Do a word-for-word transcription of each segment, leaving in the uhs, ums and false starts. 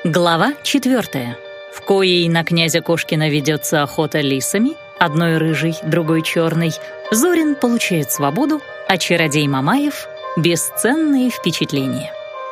Глава четвертая, в коей на князя Кошкина ведется охота лисами, одной рыжей, другой черной, Зорин получает свободу, а чародей Мамаев — бесценные впечатления.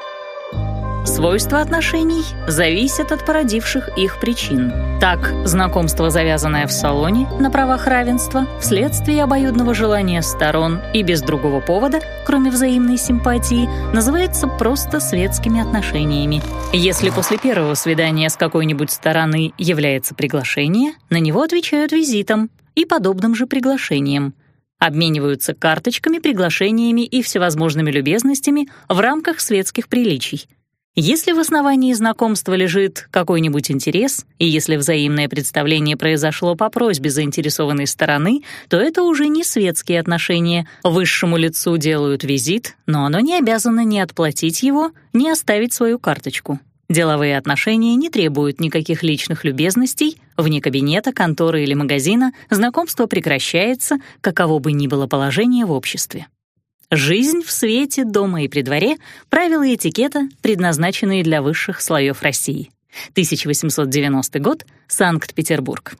Свойства отношений зависят от породивших их причин. Так, знакомство, завязанное в салоне на правах равенства, вследствие обоюдного желания сторон и без другого повода, кроме взаимной симпатии, называется просто светскими отношениями. Если после первого свидания с какой-нибудь стороны является приглашение, на него отвечают визитом и подобным же приглашением. Обмениваются карточками, приглашениями и всевозможными любезностями в рамках светских приличий. Если в основании знакомства лежит какой-нибудь интерес, и если взаимное представление произошло по просьбе заинтересованной стороны, то это уже не светские отношения. Высшему лицу делают визит, но оно не обязано ни отплатить его, ни оставить свою карточку. Деловые отношения не требуют никаких личных любезностей. Вне кабинета, конторы или магазина знакомство прекращается, каково бы ни было положение в обществе. Жизнь в свете, дома и при дворе — правила этикета, предназначенные для высших слоев России. тысяча восемьсот девяностый год, Санкт-Петербург.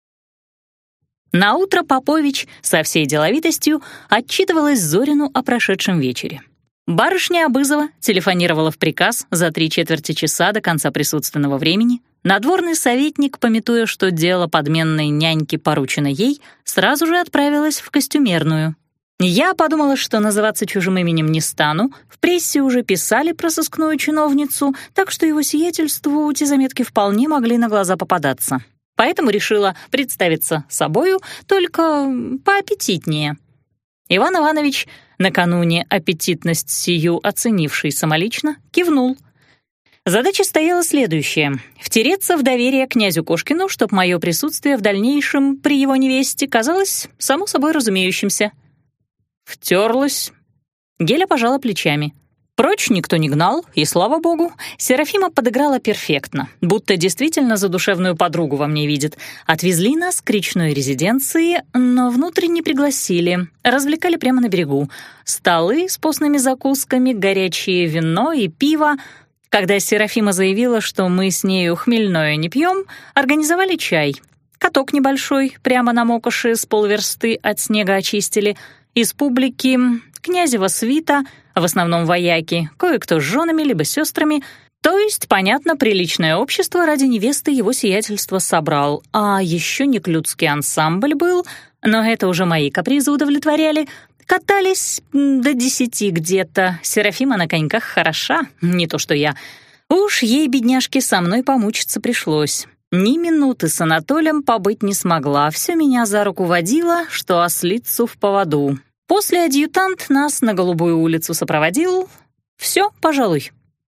Наутро Попович со всей деловитостью отчитывалась Зорину о прошедшем вечере. Барышня Абызова телефонировала в приказ за три четверти часа до конца присутственного времени. Надворный советник, памятуя, что дело подменной няньки поручено ей, сразу же отправилась в костюмерную. Я подумала, что называться чужим именем не стану. В прессе уже писали про сыскную чиновницу, так что его сиятельству эти заметки вполне могли на глаза попадаться. Поэтому решила представиться собою, только поаппетитнее. Иван Иванович, накануне аппетитность сию оценивший самолично, кивнул. Задача стояла следующая — втереться в доверие князю Кошкину, чтоб мое присутствие в дальнейшем при его невесте казалось само собой разумеющимся. Втерлась. Геля пожала плечами. Прочь никто не гнал, и, слава богу, Серафима подыграла перфектно, будто действительно задушевную подругу во мне видит. Отвезли нас к речной резиденции, но внутрь не пригласили, развлекали прямо на берегу. Столы с постными закусками, горячее вино и пиво. Когда Серафима заявила, что мы с нею хмельное не пьем, организовали чай. Каток небольшой, прямо на мокоши с полверсты от снега очистили. Из публики князева свита, в основном вояки, кое-кто с женами либо сестрами, то есть, понятно, приличное общество ради невесты его сиятельства собрал. А еще неклюдский ансамбль был, но это уже мои капризы удовлетворяли. Катались до десяти где-то. Серафима на коньках хороша, не то что я. Уж ей, бедняжке, со мной помучиться пришлось. Ни минуты с Анатолием побыть не смогла, все меня за руку водила, что ослицу в поводу. После адъютант нас на Голубую улицу сопроводил. Все, пожалуй.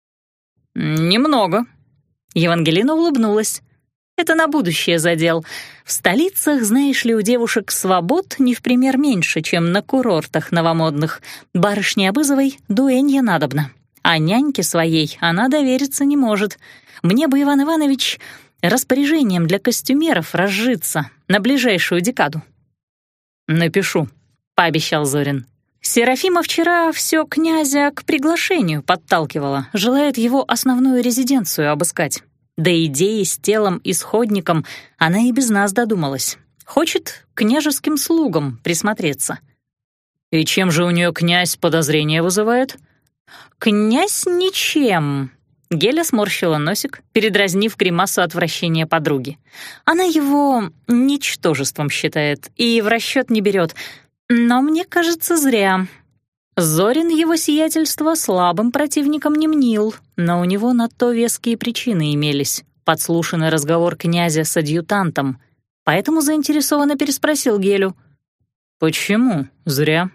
Немного. Евангелина улыбнулась. Это на будущее задел. В столицах, знаешь ли, у девушек свобод не в пример меньше, чем на курортах новомодных. Барышне Абызовой дуэнья надобно. А няньке своей она довериться не может. Мне бы, Иван Иванович, распоряжением для костюмеров разжиться на ближайшую декаду. «Напишу», — пообещал Зорин. Серафима вчера все князя к приглашению подталкивала, желает его основную резиденцию обыскать. До идеи с телом исходником она и без нас додумалась. Хочет к княжеским слугам присмотреться. «И чем же у нее князь подозрения вызывает?» «Князь ничем». Геля сморщила носик, передразнив гримасу отвращения подруги. Она его ничтожеством считает и в расчет не берет, но мне кажется, зря. Зорин его сиятельство слабым противником не мнил, но у него на то веские причины имелись. Подслушанный разговор князя с адъютантом, поэтому заинтересованно переспросил Гелю. «Почему зря?»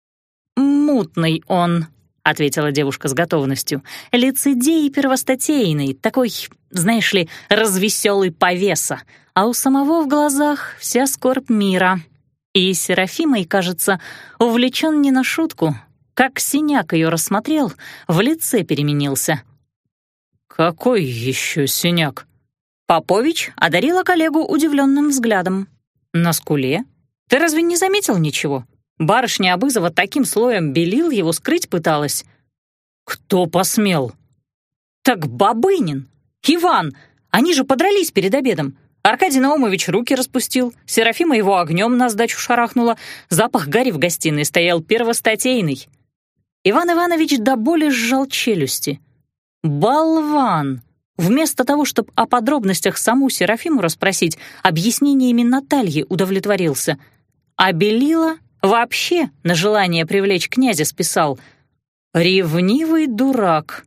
«Мутный он», — ответила девушка с готовностью. «Лицедей первостатейный, такой, знаешь ли, развеселый повеса, а у самого в глазах вся скорбь мира. И Серафимой, кажется, увлечен не на шутку. Как синяк ее рассмотрел, в лице переменился». «Какой еще синяк?» Попович одарила коллегу удивленным взглядом. «На скуле? Ты разве не заметил ничего? Барышня Абызова таким слоем белил его, скрыть пыталась». «Кто посмел?» «Так Бабынин. Иван! Они же подрались перед обедом. Аркадий Наумович руки распустил, Серафима его огнем на сдачу шарахнула, запах гари в гостиной стоял первостатейный. Иван Иванович до боли сжал челюсти. Болван! Вместо того, чтобы о подробностях саму Серафиму расспросить, объяснениями Натальи удовлетворился. А Белила вообще на желание привлечь князя списал. Ревнивый дурак.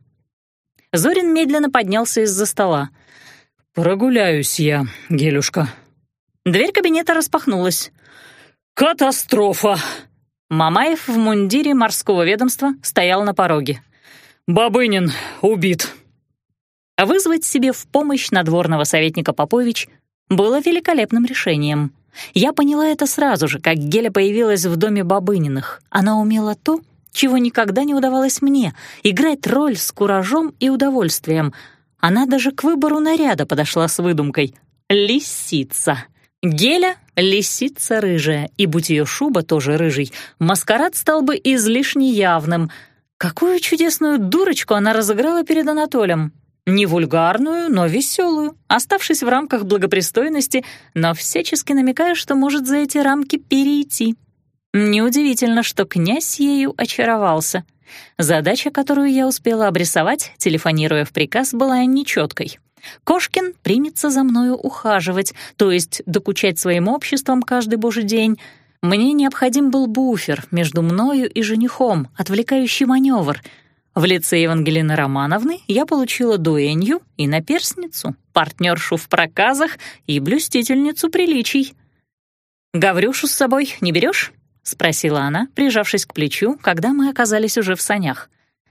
Зорин медленно поднялся из-за стола. «Прогуляюсь я, Гелюшка». Дверь кабинета распахнулась. «Катастрофа!» Мамаев в мундире морского ведомства стоял на пороге. «Бабынин убит». Вызвать себе в помощь надворного советника Попович было великолепным решением. Я поняла это сразу же, как Геля появилась в доме Бабыниных. Она умела то, чего никогда не удавалось мне — играть роль с куражом и удовольствием. Она даже к выбору наряда подошла с выдумкой. Лисица. Геля — лисица рыжая, и будь ее шуба тоже рыжей, маскарад стал бы излишне явным. Какую чудесную дурочку она разыграла перед Анатолием. Не вульгарную, но веселую, оставшись в рамках благопристойности, но всячески намекая, что может за эти рамки перейти. Неудивительно, что князь ею очаровался. Задача, которую я успела обрисовать, телефонируя в приказ, была нечеткой. Кошкин примется за мною ухаживать, то есть докучать своим обществом каждый божий день. Мне необходим был буфер между мною и женихом, отвлекающий маневр. В лице Евангелины Романовны я получила дуэнью и наперсницу, партнершу в проказах и блюстительницу приличий. «Гаврюшу с собой не берешь?» — спросила она, прижавшись к плечу, когда мы оказались уже в санях.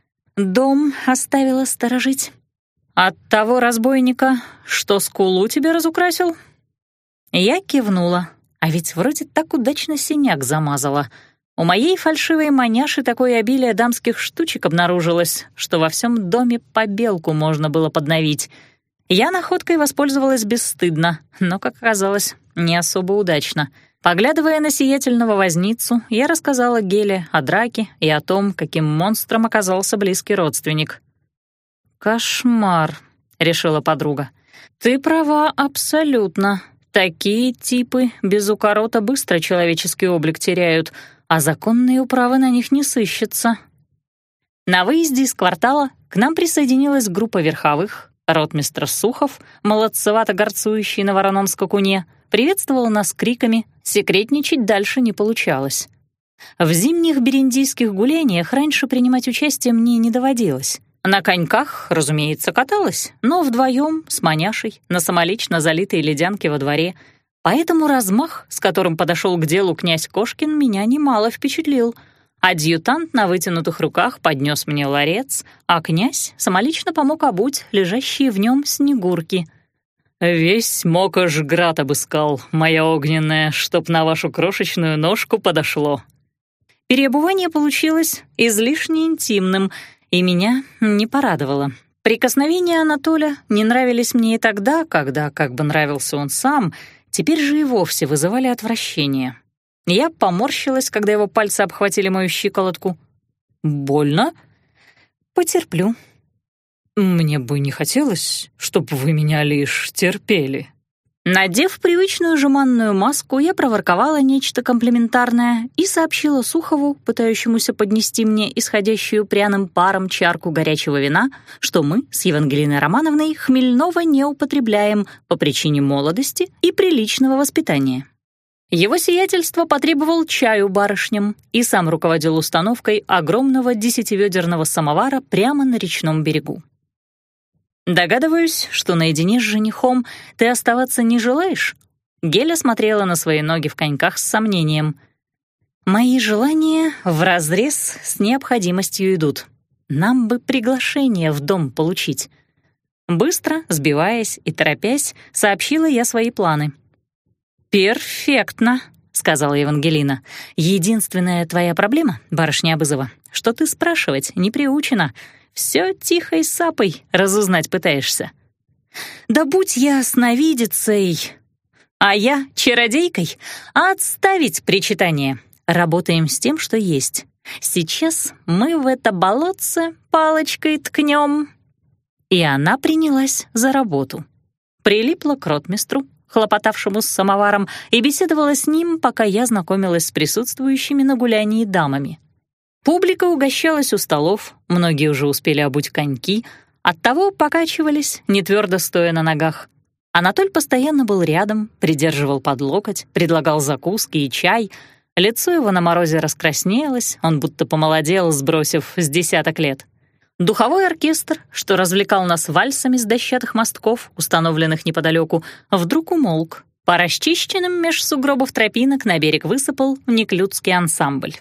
«Дом оставила сторожить. От того разбойника, что скулу тебе разукрасил?» Я кивнула, а ведь вроде так удачно синяк замазала. У моей фальшивой маняши такое обилие дамских штучек обнаружилось, что во всем доме побелку можно было подновить. Я находкой воспользовалась бесстыдно, но, как оказалось, не особо удачно. Поглядывая на сиятельного возницу, я рассказала Геле о драке и о том, каким монстром оказался близкий родственник. «Кошмар», — решила подруга. «Ты права абсолютно. Такие типы без укорота быстро человеческий облик теряют, а законные управы на них не сыщется». На выезде из квартала к нам присоединилась группа верховых. Ротмистр Сухов, молодцевато горцующий на вороном скакуне, приветствовал нас криками, секретничать дальше не получалось. В зимних бериндийских гуляниях раньше принимать участие мне не доводилось. На коньках, разумеется, каталась, но вдвоем с маняшей на самолично залитой ледянке во дворе. Поэтому размах, с которым подошел к делу князь Кошкин, меня немало впечатлил. Адъютант на вытянутых руках поднес мне ларец, а князь самолично помог обуть лежащие в нем снегурки. «Весь Мокошград обыскал, моя огненная, чтоб на вашу крошечную ножку подошло». Переобувание получилось излишне интимным, и меня не порадовало. Прикосновения Анатоля не нравились мне и тогда, когда, как бы нравился он сам, теперь же и вовсе вызывали отвращение. Я поморщилась, когда его пальцы обхватили мою щиколотку. «Больно?» «Потерплю». «Мне бы не хотелось, чтобы вы меня лишь терпели». Надев привычную жеманную маску, я проворковала нечто комплиментарное и сообщила Сухову, пытающемуся поднести мне исходящую пряным паром чарку горячего вина, что мы с Евангелиной Романовной хмельного не употребляем по причине молодости и приличного воспитания. Его сиятельство потребовал чаю барышням и сам руководил установкой огромного десятиведерного самовара прямо на речном берегу. «Догадываюсь, что наедине с женихом ты оставаться не желаешь?» Геля смотрела на свои ноги в коньках с сомнением. «Мои желания вразрез с необходимостью идут. Нам бы приглашение в дом получить». Быстро, сбиваясь и торопясь, сообщила я свои планы. «Перфектно», — сказала Евангелина. «Единственная твоя проблема, барышня Абызова, что ты спрашивать не приучена. Все тихой сапой разузнать пытаешься. Да будь я сновидицей, а я чародейкой, отставить причитание. Работаем с тем, что есть. Сейчас мы в это болотце палочкой ткнем». И она принялась за работу. Прилипла к ротмистру, хлопотавшему с самоваром, и беседовала с ним, пока я знакомилась с присутствующими на гулянии дамами. Публика угощалась у столов, многие уже успели обуть коньки, оттого покачивались, не твердо стоя на ногах. Анатоль постоянно был рядом, придерживал под локоть, предлагал закуски и чай. Лицо его на морозе раскраснелось, он будто помолодел, сбросив с десяток лет. Духовой оркестр, что развлекал нас вальсами с дощатых мостков, установленных неподалеку, вдруг умолк. По расчищенным меж сугробов тропинок на берег высыпал неклюдский ансамбль.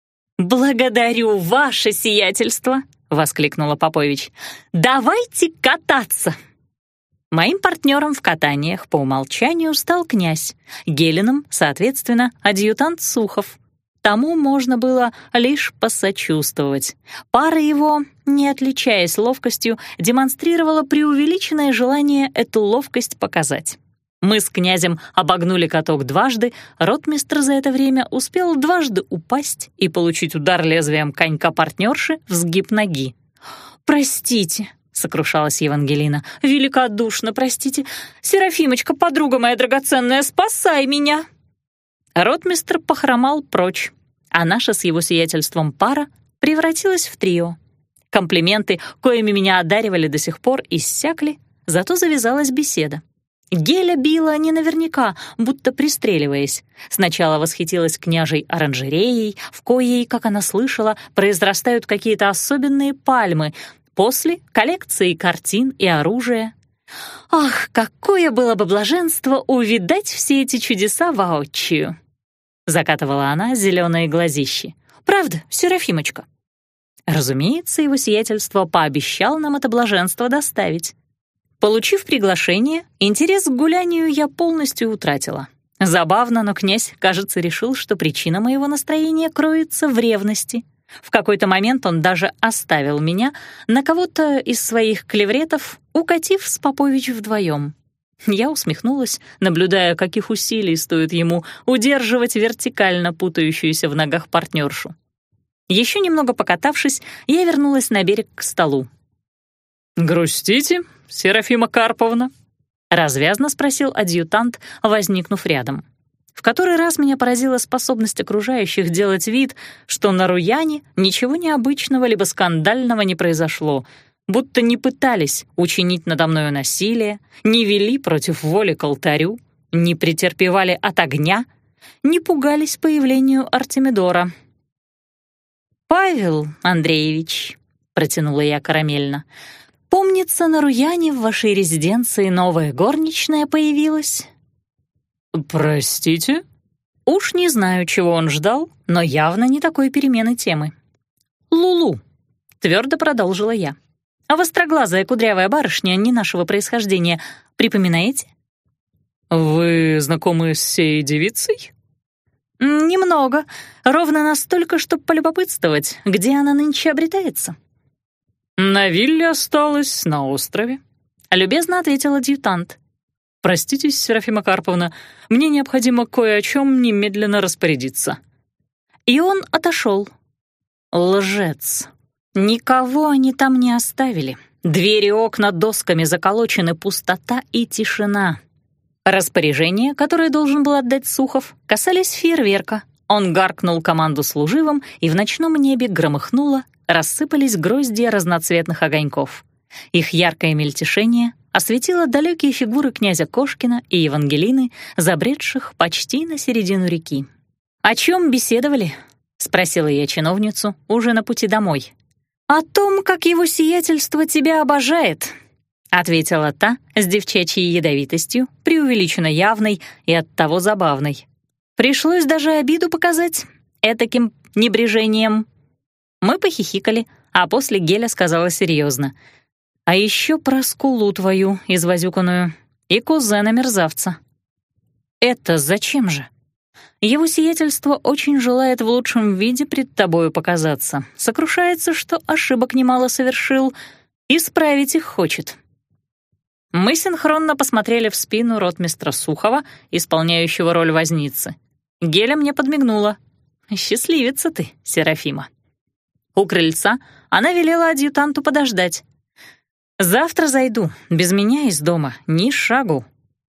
«Благодарю, ваше сиятельство!» — воскликнула Попович. «Давайте кататься!» Моим партнером в катаниях по умолчанию стал князь, Гелиным, соответственно, адъютант Сухов. Тому можно было лишь посочувствовать. Пара его, не отличаясь ловкостью, демонстрировала преувеличенное желание эту ловкость показать. Мы с князем обогнули каток дважды, ротмистр за это время успел дважды упасть и получить удар лезвием конька-партнерши в сгиб ноги. «Простите», — сокрушалась Евангелина, — «великодушно простите. Серафимочка, подруга моя драгоценная, спасай меня!» Ротмистр похромал прочь, а наша с его сиятельством пара превратилась в трио. Комплименты, коими меня одаривали до сих пор, иссякли, зато завязалась беседа. Геля била не наверняка, будто пристреливаясь. Сначала восхитилась княжей оранжереей, в коей, как она слышала, произрастают какие-то особенные пальмы, после — коллекции картин и оружия. Ах, какое было бы блаженство увидать все эти чудеса воочию! Закатывала она зеленые глазищи. «Правда, Серафимочка?» Разумеется, его сиятельство пообещал нам это блаженство доставить. Получив приглашение, интерес к гулянию я полностью утратила. Забавно, но князь, кажется, решил, что причина моего настроения кроется в ревности. В какой-то момент он даже оставил меня на кого-то из своих клевретов, укатив с Попович вдвоем. Я усмехнулась, наблюдая, каких усилий стоит ему удерживать вертикально путающуюся в ногах партнершу. Еще немного покатавшись, я вернулась на берег к столу. «Грустите, Серафима Карповна?» — развязно спросил адъютант, возникнув рядом. В который раз меня поразила способность окружающих делать вид, что на Руяне ничего необычного либо скандального не произошло, будто не пытались учинить надо мною насилие, не вели против воли к алтарю, не претерпевали от огня, не пугались появлению Артемидора. «Павел Андреевич», — протянула я карамельно, — «помнится, на Руяне в вашей резиденции новая горничная появилась». «Простите?» Уж не знаю, чего он ждал, но явно не такой перемены темы. «Лулу», — твердо продолжила я. «А востроглазая кудрявая барышня не нашего происхождения, припоминаете?» «Вы знакомы с сей девицей?» «Немного, ровно настолько, чтобы полюбопытствовать, где она нынче обретается». «На вилле осталась, на острове», — любезно ответил адъютант. «Простите, Серафима Карповна, мне необходимо кое о чем немедленно распорядиться». И он отошел. Лжец. Никого они там не оставили. Двери и окна досками заколочены, пустота и тишина. Распоряжения, которые должен был отдать Сухов, касались фейерверка. Он гаркнул команду служивым, и в ночном небе громыхнуло, рассыпались гроздья разноцветных огоньков. Их яркое мельтешение осветило далекие фигуры князя Кошкина и Евангелины, забредших почти на середину реки. «О чем беседовали?» — спросила я чиновницу уже на пути домой. «О том, как его сиятельство тебя обожает», — ответила та с девчачьей ядовитостью, преувеличенно явной и оттого забавной. Пришлось даже обиду показать этаким небрежением. Мы похихикали, а после Геля сказала серьезно: «А еще про скулу твою извозюканную и кузена-мерзавца». «Это зачем же?» «Его сиятельство очень желает в лучшем виде пред тобою показаться, сокрушается, что ошибок немало совершил, исправить их хочет». Мы синхронно посмотрели в спину ротмистра Сухова, исполняющего роль возницы. Геля мне подмигнула. «Счастливица ты, Серафима». У крыльца она велела адъютанту подождать. Завтра зайду, без меня из дома ни шагу.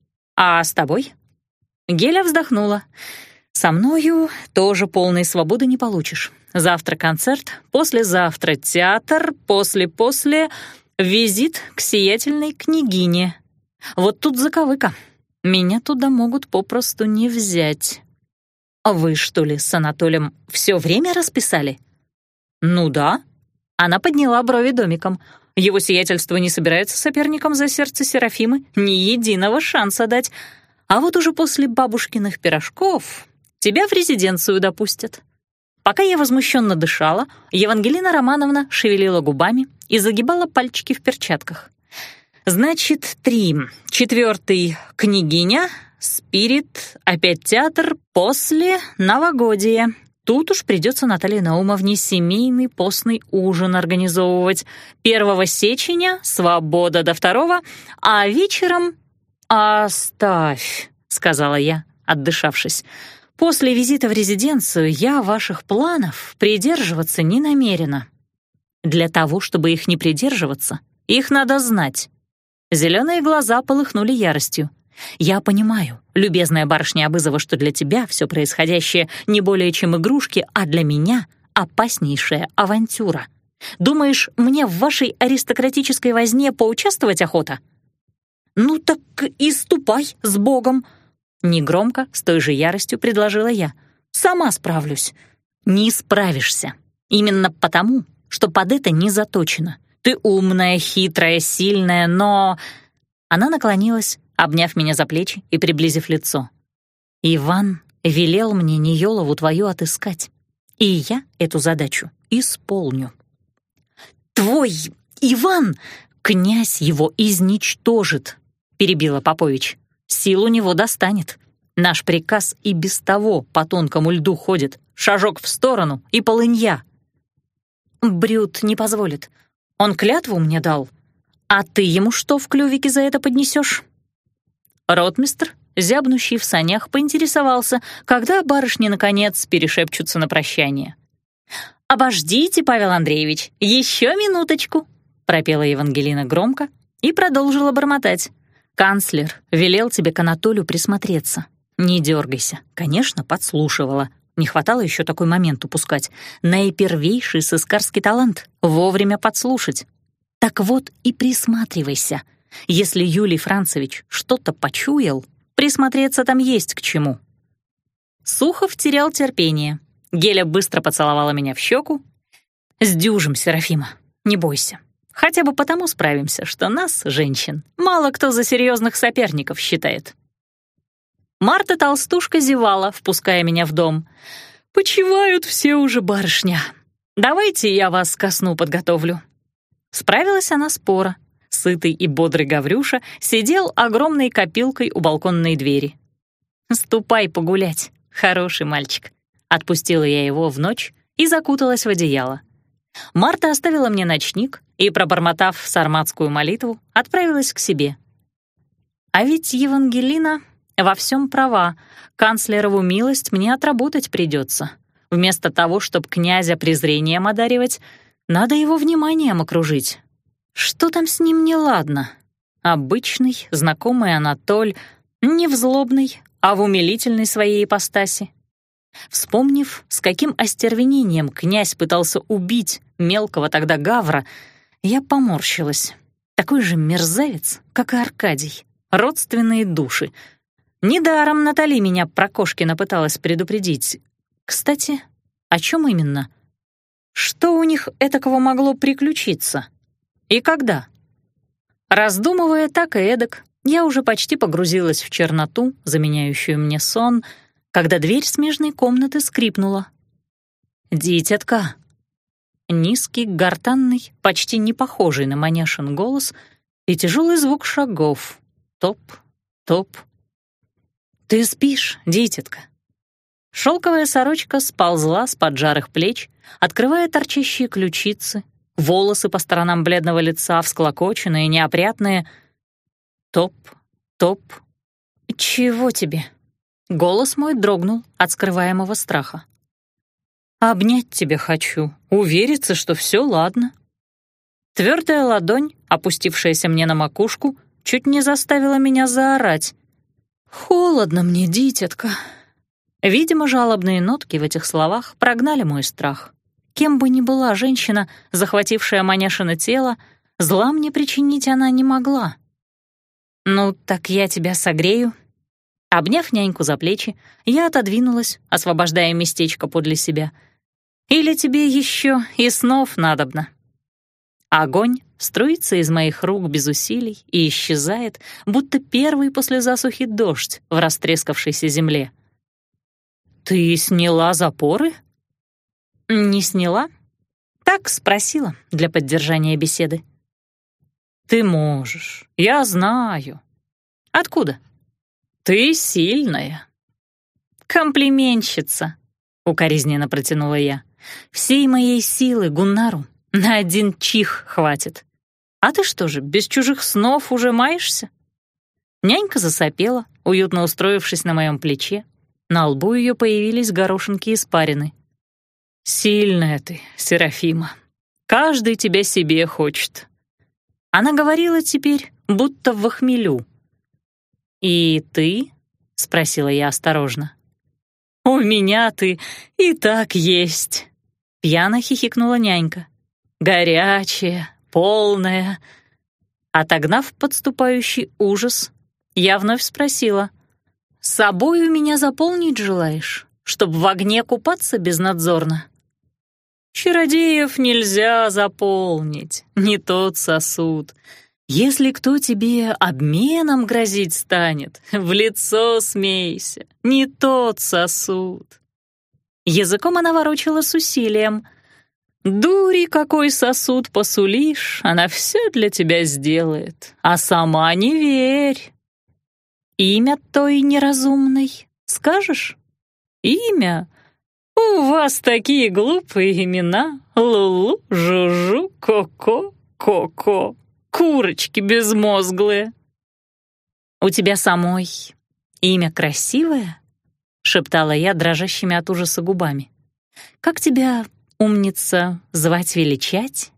А с тобой? Геля вздохнула. Со мною тоже полной свободы не получишь. Завтра концерт, послезавтра театр, после-после визит к сиятельной княгине. Вот тут заковыка. Меня туда могут попросту не взять. А вы, что ли, с Анатолием все время расписали? Ну да. Она подняла брови домиком. Его сиятельство не собирается соперником за сердце Серафимы ни единого шанса дать. А вот уже после бабушкиных пирожков тебя в резиденцию допустят. Пока я возмущенно дышала, Евангелина Романовна шевелила губами и загибала пальчики в перчатках. Значит, три. Четвертый — княгиня, спирит, опять театр, после — новогодие. Тут уж придется Наталье Наумовне семейный постный ужин организовывать. Первого сеченя — свобода до второго, а вечером... «Оставь», — сказала я, отдышавшись. «После визита в резиденцию я ваших планов придерживаться не намерена. Для того, чтобы их не придерживаться, их надо знать». Зеленые глаза полыхнули яростью. «Я понимаю, любезная барышня Абызова, что для тебя все происходящее не более чем игрушки, а для меня — опаснейшая авантюра. Думаешь, мне в вашей аристократической возне поучаствовать охота?» «Ну так и ступай с Богом!» Негромко, с той же яростью предложила я. «Сама справлюсь». «Не справишься. Именно потому, что под это не заточено. Ты умная, хитрая, сильная, но...» Она наклонилась, обняв меня за плечи и приблизив лицо. «Иван велел мне Ниёлову твою отыскать, и я эту задачу исполню». «Твой Иван, князь его изничтожит», — перебила Попович. «Сил у него достанет. Наш приказ и без того по тонкому льду ходит. Шажок в сторону и полынья». «Брют не позволит. Он клятву мне дал. А ты ему что в клювике за это поднесешь?» Ротмистр, зябнущий в санях, поинтересовался, когда барышни, наконец, перешепчутся на прощание. «Обождите, Павел Андреевич, еще минуточку», — пропела Евангелина громко и продолжила бормотать. «Канцлер велел тебе к Анатолию присмотреться. Не дергайся». Конечно, подслушивала. Не хватало еще такой момент упускать. Наипервейший сыскарский талант — вовремя подслушать. Так вот и присматривайся. Если Юлий Францевич что-то почуял, присмотреться там есть к чему. Сухов терял терпение. Геля быстро поцеловала меня в щеку. «Сдюжим, Серафима, не бойся. Хотя бы потому справимся, что нас, женщин, мало кто за серьезных соперников считает». Марта-толстушка зевала, впуская меня в дом. «Почивают все уже, барышня. Давайте я вас ко сну подготовлю». Справилась она споро. Сытый и бодрый Гаврюша сидел огромной копилкой у балконной двери. «Ступай погулять, хороший мальчик». Отпустила я его в ночь и закуталась в одеяло. Марта оставила мне ночник и, пробормотав сарматскую молитву, отправилась к себе. А ведь Евангелина во всем права. Канцлерову милость мне отработать придется. Вместо того, чтобы князя презрением одаривать, надо его вниманием окружить. Что там с ним неладно? Обычный, знакомый Анатоль, не в злобной, а в умилительной своей ипостаси. Вспомнив, с каким остервенением князь пытался убить мелкого тогда гавра, я поморщилась. Такой же мерзавец, как и Аркадий. Родственные души. Недаром Натали меня про Кошкина пыталась предупредить. Кстати, о чем именно? Что у них этакого могло приключиться? И когда? Раздумывая так и эдак, я уже почти погрузилась в черноту, заменяющую мне сон, когда дверь смежной комнаты скрипнула. «Дитятка!» Низкий, гортанный, почти не похожий на маняшин голос и тяжелый звук шагов. Топ, топ. «Ты спишь, дитятка?» Шелковая сорочка сползла с поджарых плеч, открывая торчащие ключицы, волосы по сторонам бледного лица, всклокоченные, неопрятные. Топ, топ. «Чего тебе?» Голос мой дрогнул от скрываемого страха. «Обнять тебя хочу, увериться, что все ладно». Твердая ладонь, опустившаяся мне на макушку, чуть не заставила меня заорать. «Холодно мне, дитятка». Видимо, жалобные нотки в этих словах прогнали мой страх. Кем бы ни была женщина, захватившая Маняшино тело, зла мне причинить она не могла. «Ну, так я тебя согрею». Обняв няньку за плечи, я отодвинулась, освобождая местечко подле себя. «Или тебе еще и снов надобно?» Огонь струится из моих рук без усилий и исчезает, будто первый после засухи дождь в растрескавшейся земле. «Ты сняла запоры?» «Не сняла. Так спросила для поддержания беседы». «Ты можешь, я знаю». «Откуда?» «Ты сильная». «Комплиментщица», — укоризненно протянула я. «Всей моей силы Гуннару на один чих хватит. А ты что же, без чужих снов уже маешься?» Нянька засопела, уютно устроившись на моем плече. На лбу ее появились горошинки испарины. «Сильная ты, Серафима. Каждый тебя себе хочет». Она говорила теперь, будто в хмелю. «И ты?» — спросила я осторожно. «У меня ты и так есть», — пьяно хихикнула нянька. «Горячая, полная». Отогнав подступающий ужас, я вновь спросила: «Собою меня заполнить желаешь, чтоб в огне купаться безнадзорно?» «Чародеев нельзя заполнить, не тот сосуд. Если кто тебе обменом грозить станет, в лицо смейся, не тот сосуд». Языком она ворочала с усилием. «Дури, какой сосуд посулишь, она все для тебя сделает, а сама не верь». «Имя той неразумной скажешь?» «Имя? У вас такие глупые имена. Лулу, Жужу, Коко, Коко. Курочки безмозглые». «У тебя самой имя красивое?» — шептала я дрожащими от ужаса губами. «Как тебя, умница, звать-величать?»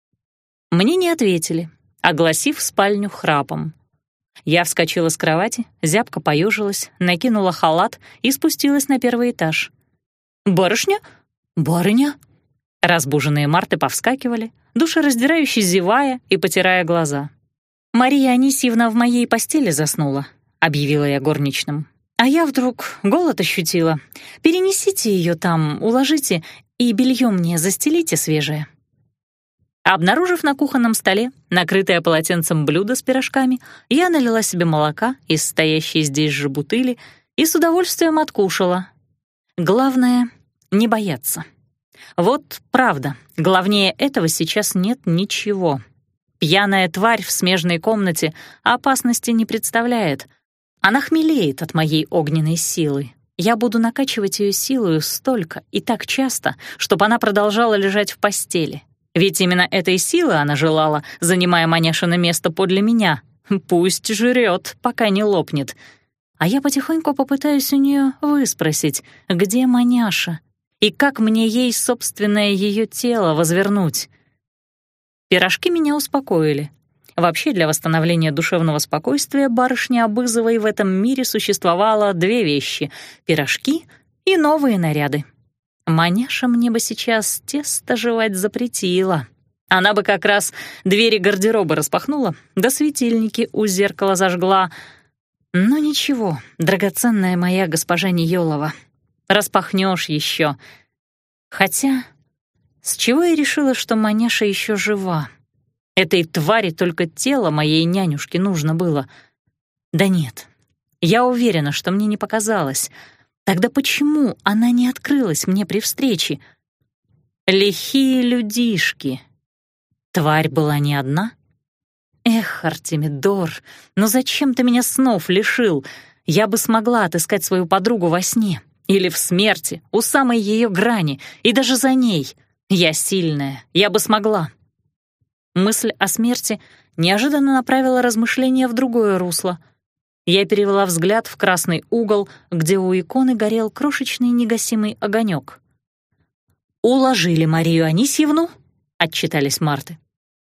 Мне не ответили, огласив спальню храпом. Я вскочила с кровати, зябко поёжилась, накинула халат и спустилась на первый этаж. «Барышня? Барыня?» Разбуженные марты повскакивали, душераздирающе зевая и потирая глаза. «Мария Анисьевна в моей постели заснула», — объявила я горничным. «А я вдруг голод ощутила. Перенесите ее там, уложите, и белье мне застелите свежее». Обнаружив на кухонном столе накрытое полотенцем блюдо с пирожками, я налила себе молока из стоящей здесь же бутыли и с удовольствием откушала. Главное — не бояться. Вот правда, главнее этого сейчас нет ничего. Пьяная тварь в смежной комнате опасности не представляет. Она хмелеет от моей огненной силы. Я буду накачивать ее силою столько и так часто, чтобы она продолжала лежать в постели. Ведь именно этой силы она желала, занимая Маняшино место подле меня. Пусть жрет, пока не лопнет. А я потихоньку попытаюсь у нее выспросить, где Маняша и как мне ей собственное ее тело возвернуть. Пирожки меня успокоили. Вообще, для восстановления душевного спокойствия барышни Абызовой в этом мире существовало две вещи — пирожки и новые наряды. Маняша мне бы сейчас тесто жевать запретила. Она бы как раз двери гардероба распахнула, да светильники у зеркала зажгла. Но ничего, драгоценная моя госпожа Ниёлова, распахнешь еще. Хотя, с чего я решила, что Маняша еще жива? Этой твари только тело моей нянюшки нужно было. Да нет, я уверена, что мне не показалось. Тогда почему она не открылась мне при встрече? Лихие людишки. Тварь была не одна? Эх, Артемидор, ну зачем ты меня снов лишил? Я бы смогла отыскать свою подругу во сне или в смерти, у самой ее грани, и даже за ней. Я сильная, я бы смогла. Мысль о смерти неожиданно направила размышления в другое русло. Я перевела взгляд в красный угол, где у иконы горел крошечный негасимый огонек. «Уложили Марию Анисьевну», — отчитались марты.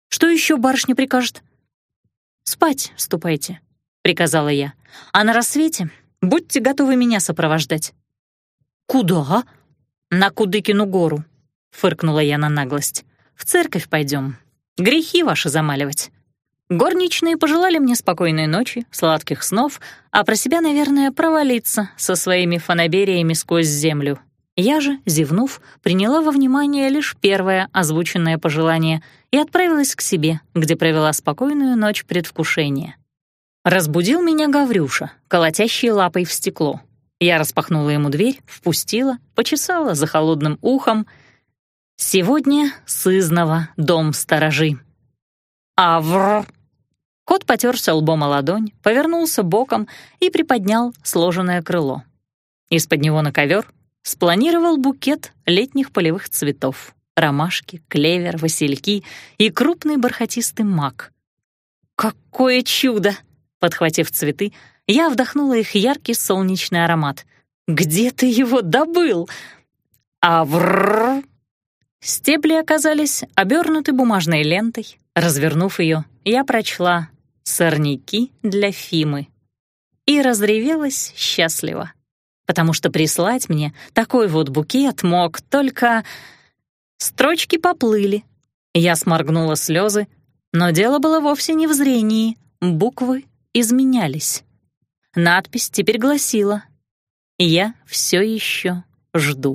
Что еще барышня прикажет?» «Спать ступайте», — приказала я. «А на рассвете будьте готовы меня сопровождать». «Куда?» «На Кудыкину гору», — фыркнула я на наглость. «В церковь пойдем. Грехи ваши замаливать». Горничные пожелали мне спокойной ночи, сладких снов, а про себя, наверное, провалиться со своими фанабериями сквозь землю. Я же, зевнув, приняла во внимание лишь первое озвученное пожелание и отправилась к себе, где провела спокойную ночь предвкушения. Разбудил меня Гаврюша, колотящий лапой в стекло. Я распахнула ему дверь, впустила, почесала за холодным ухом. «Сегодня сызнова дом сторожи». «Авр!» Кот потерся лбом о ладонь, повернулся боком и приподнял сложенное крыло. Из-под него на ковер спланировал букет летних полевых цветов — ромашки, клевер, васильки и крупный бархатистый мак. «Какое чудо!» Подхватив цветы, я вдохнула их яркий солнечный аромат. «Где ты его добыл?» «Аврррр!» Стебли оказались обернуты бумажной лентой. Развернув ее, я прочла «Сорняки для Фимы» и разревелась счастливо, потому что прислать мне такой вот букет мог только... Строчки поплыли. Я сморгнула слезы, но дело было вовсе не в зрении. Буквы изменялись. Надпись теперь гласила «Я все еще жду».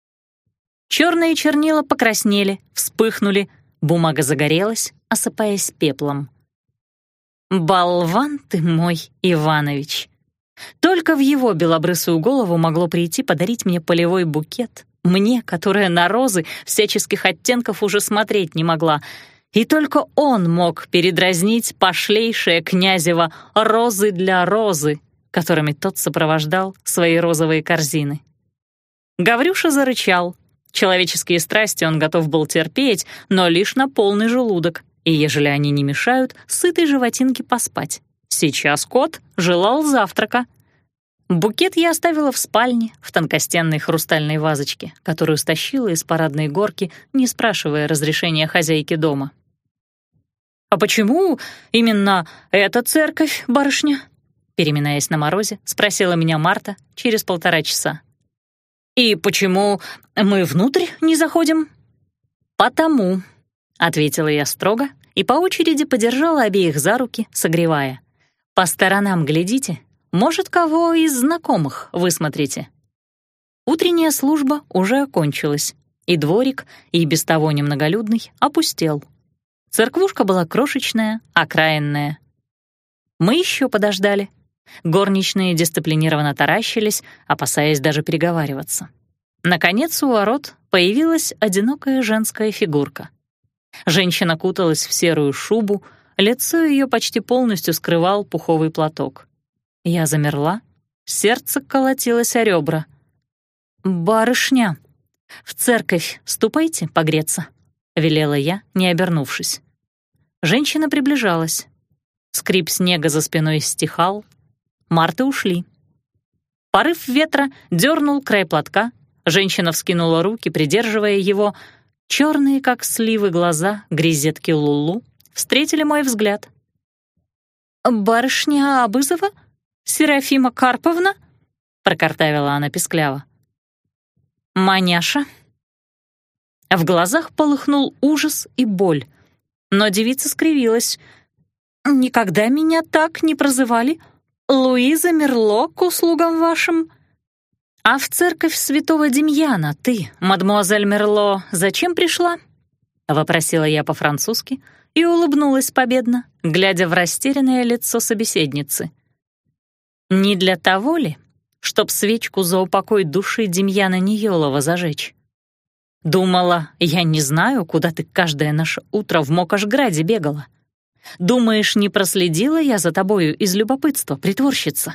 Черные чернила покраснели, вспыхнули, бумага загорелась, осыпаясь пеплом. «Болван ты мой, Иванович!» Только в его белобрысую голову могло прийти подарить мне полевой букет, мне, которая на розы всяческих оттенков уже смотреть не могла, и только он мог передразнить пошлейшее князево «розы для розы», которыми тот сопровождал свои розовые корзины. Гаврюша зарычал. Человеческие страсти он готов был терпеть, но лишь на полный желудок, и, ежели они не мешают, сытой животинке поспать. Сейчас кот желал завтрака. Букет я оставила в спальне, в тонкостенной хрустальной вазочке, которую стащила из парадной горки, не спрашивая разрешения хозяйки дома. «А почему именно эта церковь, барышня?» Переминаясь на морозе, спросила меня Марта через полтора часа. «И почему мы внутрь не заходим?» «Потому», — ответила я строго и по очереди подержала обеих за руки, согревая. «По сторонам глядите, может, кого из знакомых высмотрите». Утренняя служба уже окончилась, и дворик, и без того немноголюдный, опустел. Церквушка была крошечная, окраинная. Мы еще подождали. Горничные дисциплинированно таращились, опасаясь даже переговариваться. Наконец у ворот появилась одинокая женская фигурка. Женщина куталась в серую шубу, лицо ее почти полностью скрывал пуховый платок. Я замерла, сердце колотилось о ребра. «Барышня, в церковь ступайте погреться», — велела я, не обернувшись. Женщина приближалась. Скрип снега за спиной стихал. Марты ушли. Порыв ветра дернул край платка, женщина вскинула руки, придерживая его. Черные, как сливы, глаза грезетки Лулу встретили мой взгляд. «Барышня Абызова? Серафима Карповна?» — прокартавила она пискляво. «Маняша». В глазах полыхнул ужас и боль, но девица скривилась. «Никогда меня так не прозывали. Луиза Мерло к услугам вашим». «А в церковь святого Демьяна ты, мадемуазель Мерло, зачем пришла?» — вопросила я по-французски и улыбнулась победно, глядя в растерянное лицо собеседницы. «Не для того ли, чтоб свечку за упокой души Демьяна Ниёлова зажечь? Думала, я не знаю, куда ты каждое наше утро в Мокошграде бегала? Думаешь, не проследила я за тобою из любопытства, притворщица?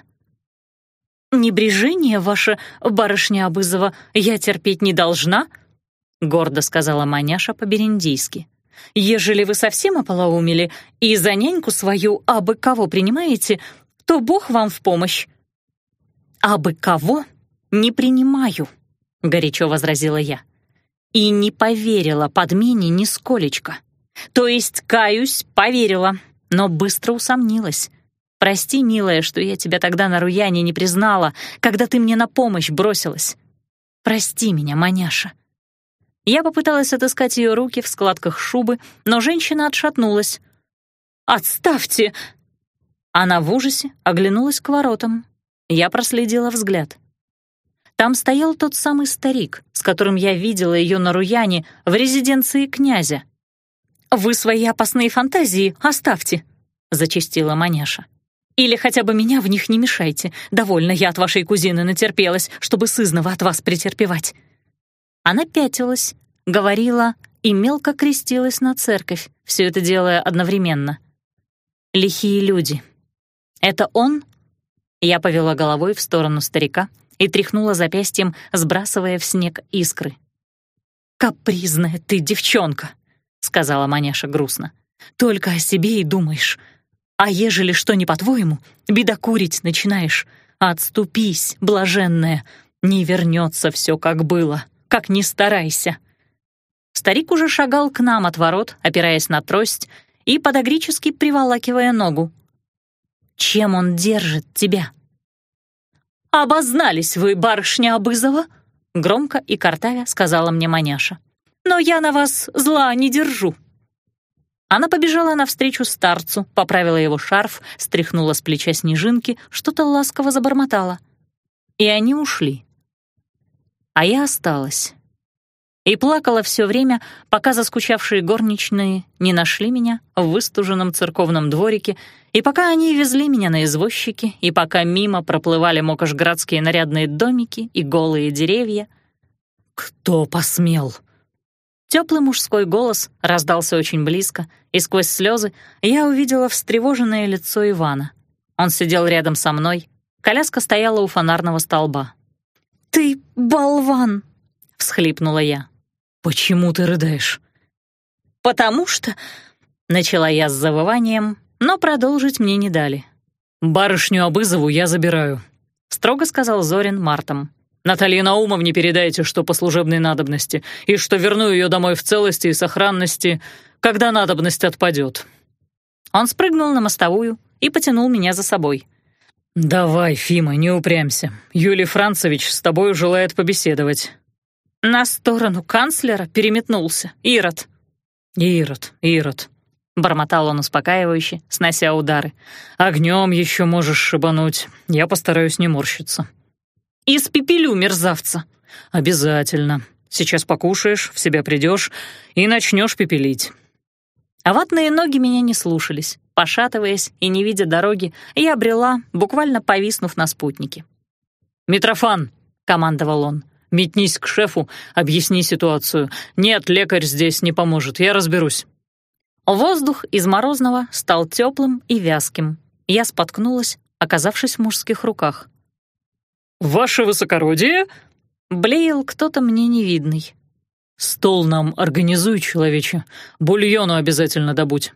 «Небрежение ваше, барышня Абызова, я терпеть не должна», — гордо сказала Маняша по-берендейски. «Ежели вы совсем ополоумели и за няньку свою абы кого принимаете, то Бог вам в помощь». «Абы кого не принимаю», — горячо возразила я. И не поверила подмене нисколечко. То есть, каюсь, поверила, но быстро усомнилась. Прости, милая, что я тебя тогда на Руяне не признала, когда ты мне на помощь бросилась. Прости меня, маняша». Я попыталась отыскать ее руки в складках шубы, но женщина отшатнулась. «Отставьте!» Она в ужасе оглянулась к воротам. Я проследила взгляд. Там стоял тот самый старик, с которым я видела ее на Руяне в резиденции князя. «Вы свои опасные фантазии оставьте», — зачастила маняша. «Или хотя бы меня в них не мешайте. Довольно я от вашей кузины натерпелась, чтобы сызнова от вас претерпевать». Она пятилась, говорила и мелко крестилась на церковь, все это делая одновременно. «Лихие люди. Это он?» Я повела головой в сторону старика и тряхнула запястьем, сбрасывая в снег искры. «Капризная ты девчонка», — сказала маняша грустно. «Только о себе и думаешь. А ежели что не по-твоему, бедокурить начинаешь. Отступись, блаженная, не вернется все, как было, как ни старайся». Старик уже шагал к нам от ворот, опираясь на трость и подогрически приволакивая ногу. «Чем он держит тебя?» «Обознались вы, барышня Абызова», — громко и картавя сказала мне маняша. «Но я на вас зла не держу». Она побежала навстречу старцу, поправила его шарф, стряхнула с плеча снежинки, что-то ласково забормотала. И они ушли. А я осталась. И плакала все время, пока заскучавшие горничные не нашли меня в выстуженном церковном дворике, и пока они везли меня на извозчике, и пока мимо проплывали мокошградские нарядные домики и голые деревья. «Кто посмел?» Теплый мужской голос раздался очень близко, и сквозь слезы я увидела встревоженное лицо Ивана. Он сидел рядом со мной, коляска стояла у фонарного столба. «Ты болван!» — всхлипнула я. «Почему ты рыдаешь?» «Потому что...» — начала я с завыванием, но продолжить мне не дали. «Барышню Абызову я забираю», — строго сказал Зорин Мартом. «Наталье Наумовне передайте, что по служебной надобности, и что верну ее домой в целости и сохранности, когда надобность отпадет». Он спрыгнул на мостовую и потянул меня за собой. «Давай, Фима, не упрямься. Юлий Францевич с тобой желает побеседовать». На сторону канцлера переметнулся Ирод. «Ирод, Ирод», — бормотал он успокаивающе, снося удары. «Огнем еще можешь шибануть. Я постараюсь не морщиться». «Испепелю мерзавца». «Обязательно. Сейчас покушаешь, в себя придешь и начнешь пепелить». А ватные ноги меня не слушались. Пошатываясь и не видя дороги, я брела, буквально повиснув на спутнике. «Митрофан», — командовал он, — «метнись к шефу, объясни ситуацию. Нет, лекарь здесь не поможет, я разберусь». Воздух из морозного стал теплым и вязким. Я споткнулась, оказавшись в мужских руках. «Ваше высокородие?» — блеял кто-то мне невидный. «Стол нам организуй, человече. Бульону обязательно добудь».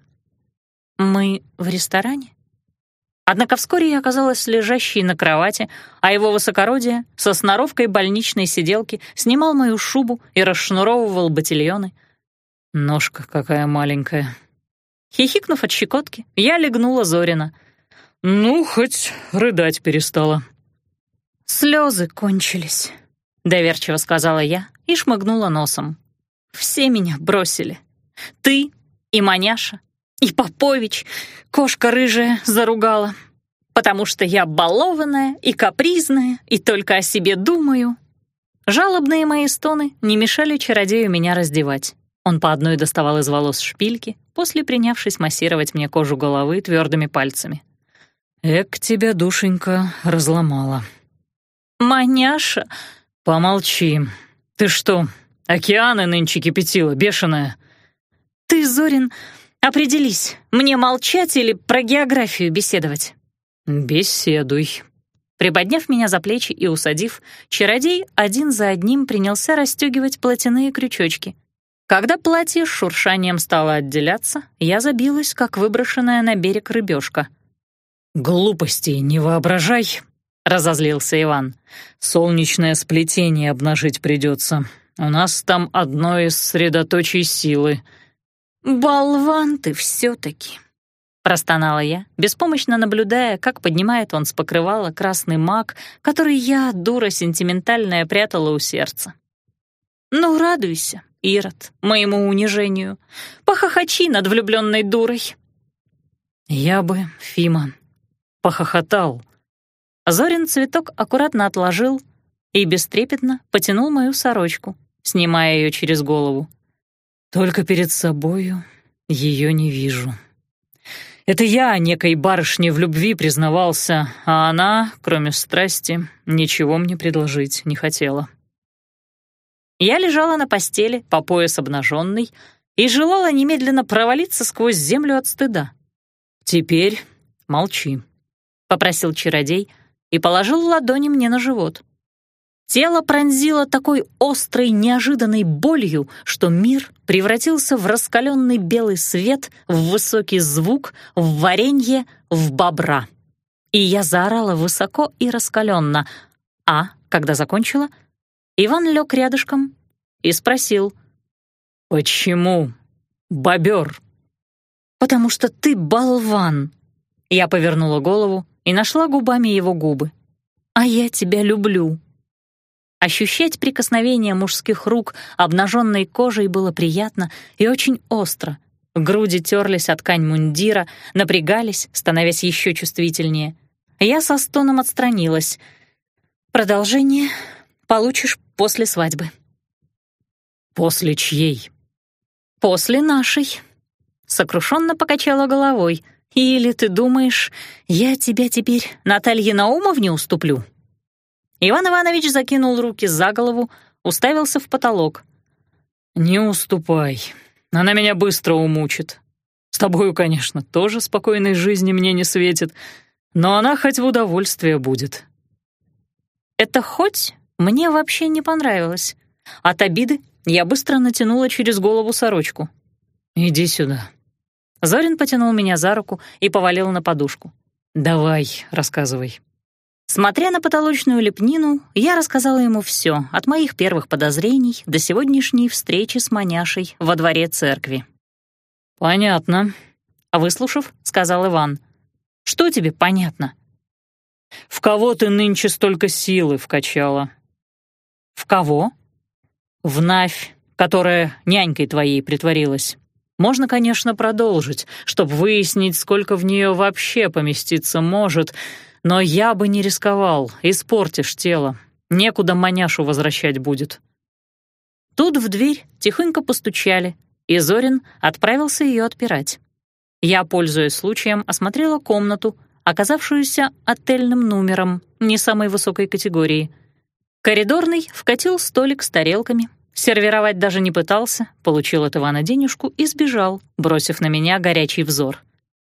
«Мы в ресторане?» Однако вскоре я оказалась лежащей на кровати, а его высокородие со сноровкой больничной сиделки снимал мою шубу и расшнуровывал ботильоны. Ножка какая маленькая. Хихикнув от щекотки, я легнула Зорина. «Ну, хоть рыдать перестала». «Слезы кончились», — доверчиво сказала я и шмыгнула носом. «Все меня бросили. Ты и маняша. И Попович, кошка рыжая, заругала, потому что я балованная и капризная, и только о себе думаю». Жалобные мои стоны не мешали чародею меня раздевать. Он по одной доставал из волос шпильки, после принявшись массировать мне кожу головы твердыми пальцами. «Эк, тебя, душенька, разломала». «Маняша...» «Помолчи. Ты что, океаны нынче кипятила, бешеная?» «Ты, Зорин... Определись, мне молчать или про географию беседовать?» «Беседуй». Приподняв меня за плечи и усадив, чародей один за одним принялся расстегивать платяные крючочки. Когда платье с шуршанием стало отделяться, я забилась, как выброшенная на берег рыбешка. «Глупостей не воображай», — разозлился Иван. «Солнечное сплетение обнажить придется. У нас там одно из средоточий силы». «Болван ты все-таки», — простонала я, беспомощно наблюдая, как поднимает он с покрывала красный мак, который я, дура сентиментальная, прятала у сердца. «Ну, радуйся, Ирод, моему унижению. Похохочи над влюбленной дурой». «Я бы, Фима, похохотал». Зорин цветок аккуратно отложил и бестрепетно потянул мою сорочку, снимая ее через голову. «Только перед собою ее не вижу. Это я некой барышне в любви признавался, а она, кроме страсти, ничего мне предложить не хотела». Я лежала на постели, по пояс обнаженной, и желала немедленно провалиться сквозь землю от стыда. «Теперь молчи», — попросил чародей и положил ладони мне на живот. Тело пронзило такой острой, неожиданной болью, что мир превратился в раскаленный белый свет, в высокий звук, в варенье, в бобра. И я заорала высоко и раскаленно, а, когда закончила, Иван лег рядышком и спросил: «Почему, бобер?» «Потому что ты болван». Я повернула голову и нашла губами его губы. «А я тебя люблю». Ощущать прикосновение мужских рук обнаженной кожей было приятно и очень остро. Груди терлись о ткань мундира, напрягались, становясь еще чувствительнее. Я со стоном отстранилась. «Продолжение получишь после свадьбы». «После чьей?» «После нашей». Сокрушенно покачала головой. «Или ты думаешь, я тебя теперь Наталье Наумовне уступлю?» Иван Иванович закинул руки за голову, уставился в потолок. «Не уступай, она меня быстро умучит. С тобою, конечно, тоже спокойной жизни мне не светит, но она хоть в удовольствие будет». Это «хоть» мне вообще не понравилось. От обиды я быстро натянула через голову сорочку. «Иди сюда». Зорин потянул меня за руку и повалил на подушку. «Давай, рассказывай». Смотря на потолочную лепнину, я рассказала ему все, от моих первых подозрений до сегодняшней встречи с маняшей во дворе церкви. «Понятно», — выслушав, сказал Иван. «Что тебе понятно?» «В кого ты нынче столько силы вкачала?» «В кого?» «В Навь, которая нянькой твоей притворилась. Можно, конечно, продолжить, чтобы выяснить, сколько в нее вообще поместиться может, но я бы не рисковал, испортишь тело. Некуда маняшу возвращать будет». Тут в дверь тихонько постучали, и Зорин отправился ее отпирать. Я, пользуясь случаем, осмотрела комнату, оказавшуюся отельным номером не самой высокой категории. Коридорный вкатил столик с тарелками, сервировать даже не пытался, получил от Ивана денежку и сбежал, бросив на меня горячий взор.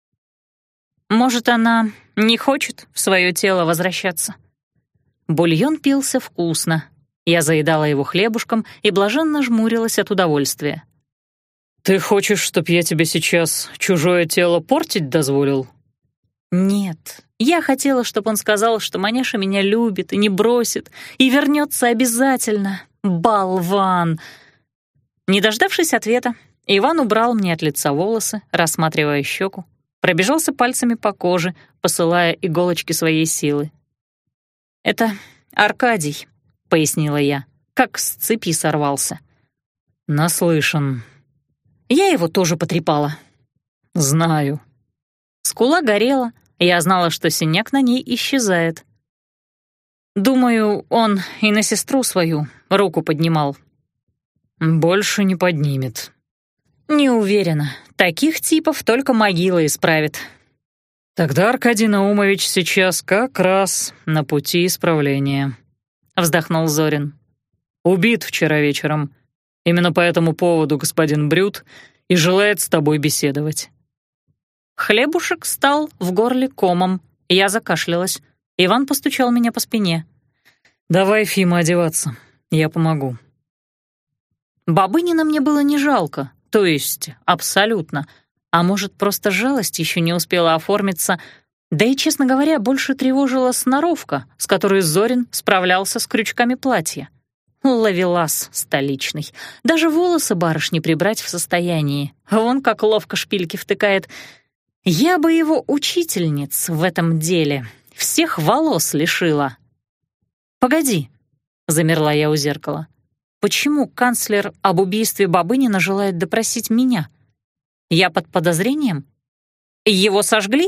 Может, она не хочет в свое тело возвращаться? Бульон пился вкусно. Я заедала его хлебушком и блаженно жмурилась от удовольствия. «Ты хочешь, чтоб я тебе сейчас чужое тело портить дозволил?» «Нет, я хотела, чтобы он сказал, что маняша меня любит и не бросит, и вернется обязательно. Болван!» Не дождавшись ответа, Иван убрал мне от лица волосы, рассматривая щеку, пробежался пальцами по коже, посылая иголочки своей силы. «Это Аркадий», — пояснила я, как с цепи сорвался. «Наслышан». Я его тоже потрепала. «Знаю». Скула горела, я знала, что синяк на ней исчезает. Думаю, он и на сестру свою руку поднимал. «Больше не поднимет». «Не уверена. Таких типов только могила исправит». «Тогда Аркадий Наумович сейчас как раз на пути исправления», — вздохнул Зорин. «Убит вчера вечером. Именно по этому поводу господин Брют и желает с тобой беседовать». Хлебушек стал в горле комом. Я закашлялась. Иван постучал меня по спине. «Давай, Фима, одеваться. Я помогу». Бабынина мне было не жалко, то есть абсолютно. А может, просто жалость еще не успела оформиться. Да и, честно говоря, больше тревожила сноровка, с которой Зорин справлялся с крючками платья. Ловелас столичный. Даже волосы барышни прибрать в состоянии. Вон как ловко шпильки втыкает. Я бы его учительниц в этом деле всех волос лишила. «Погоди», — замерла я у зеркала. «Почему канцлер об убийстве Бабынина желает допросить меня? Я под подозрением? Его сожгли?»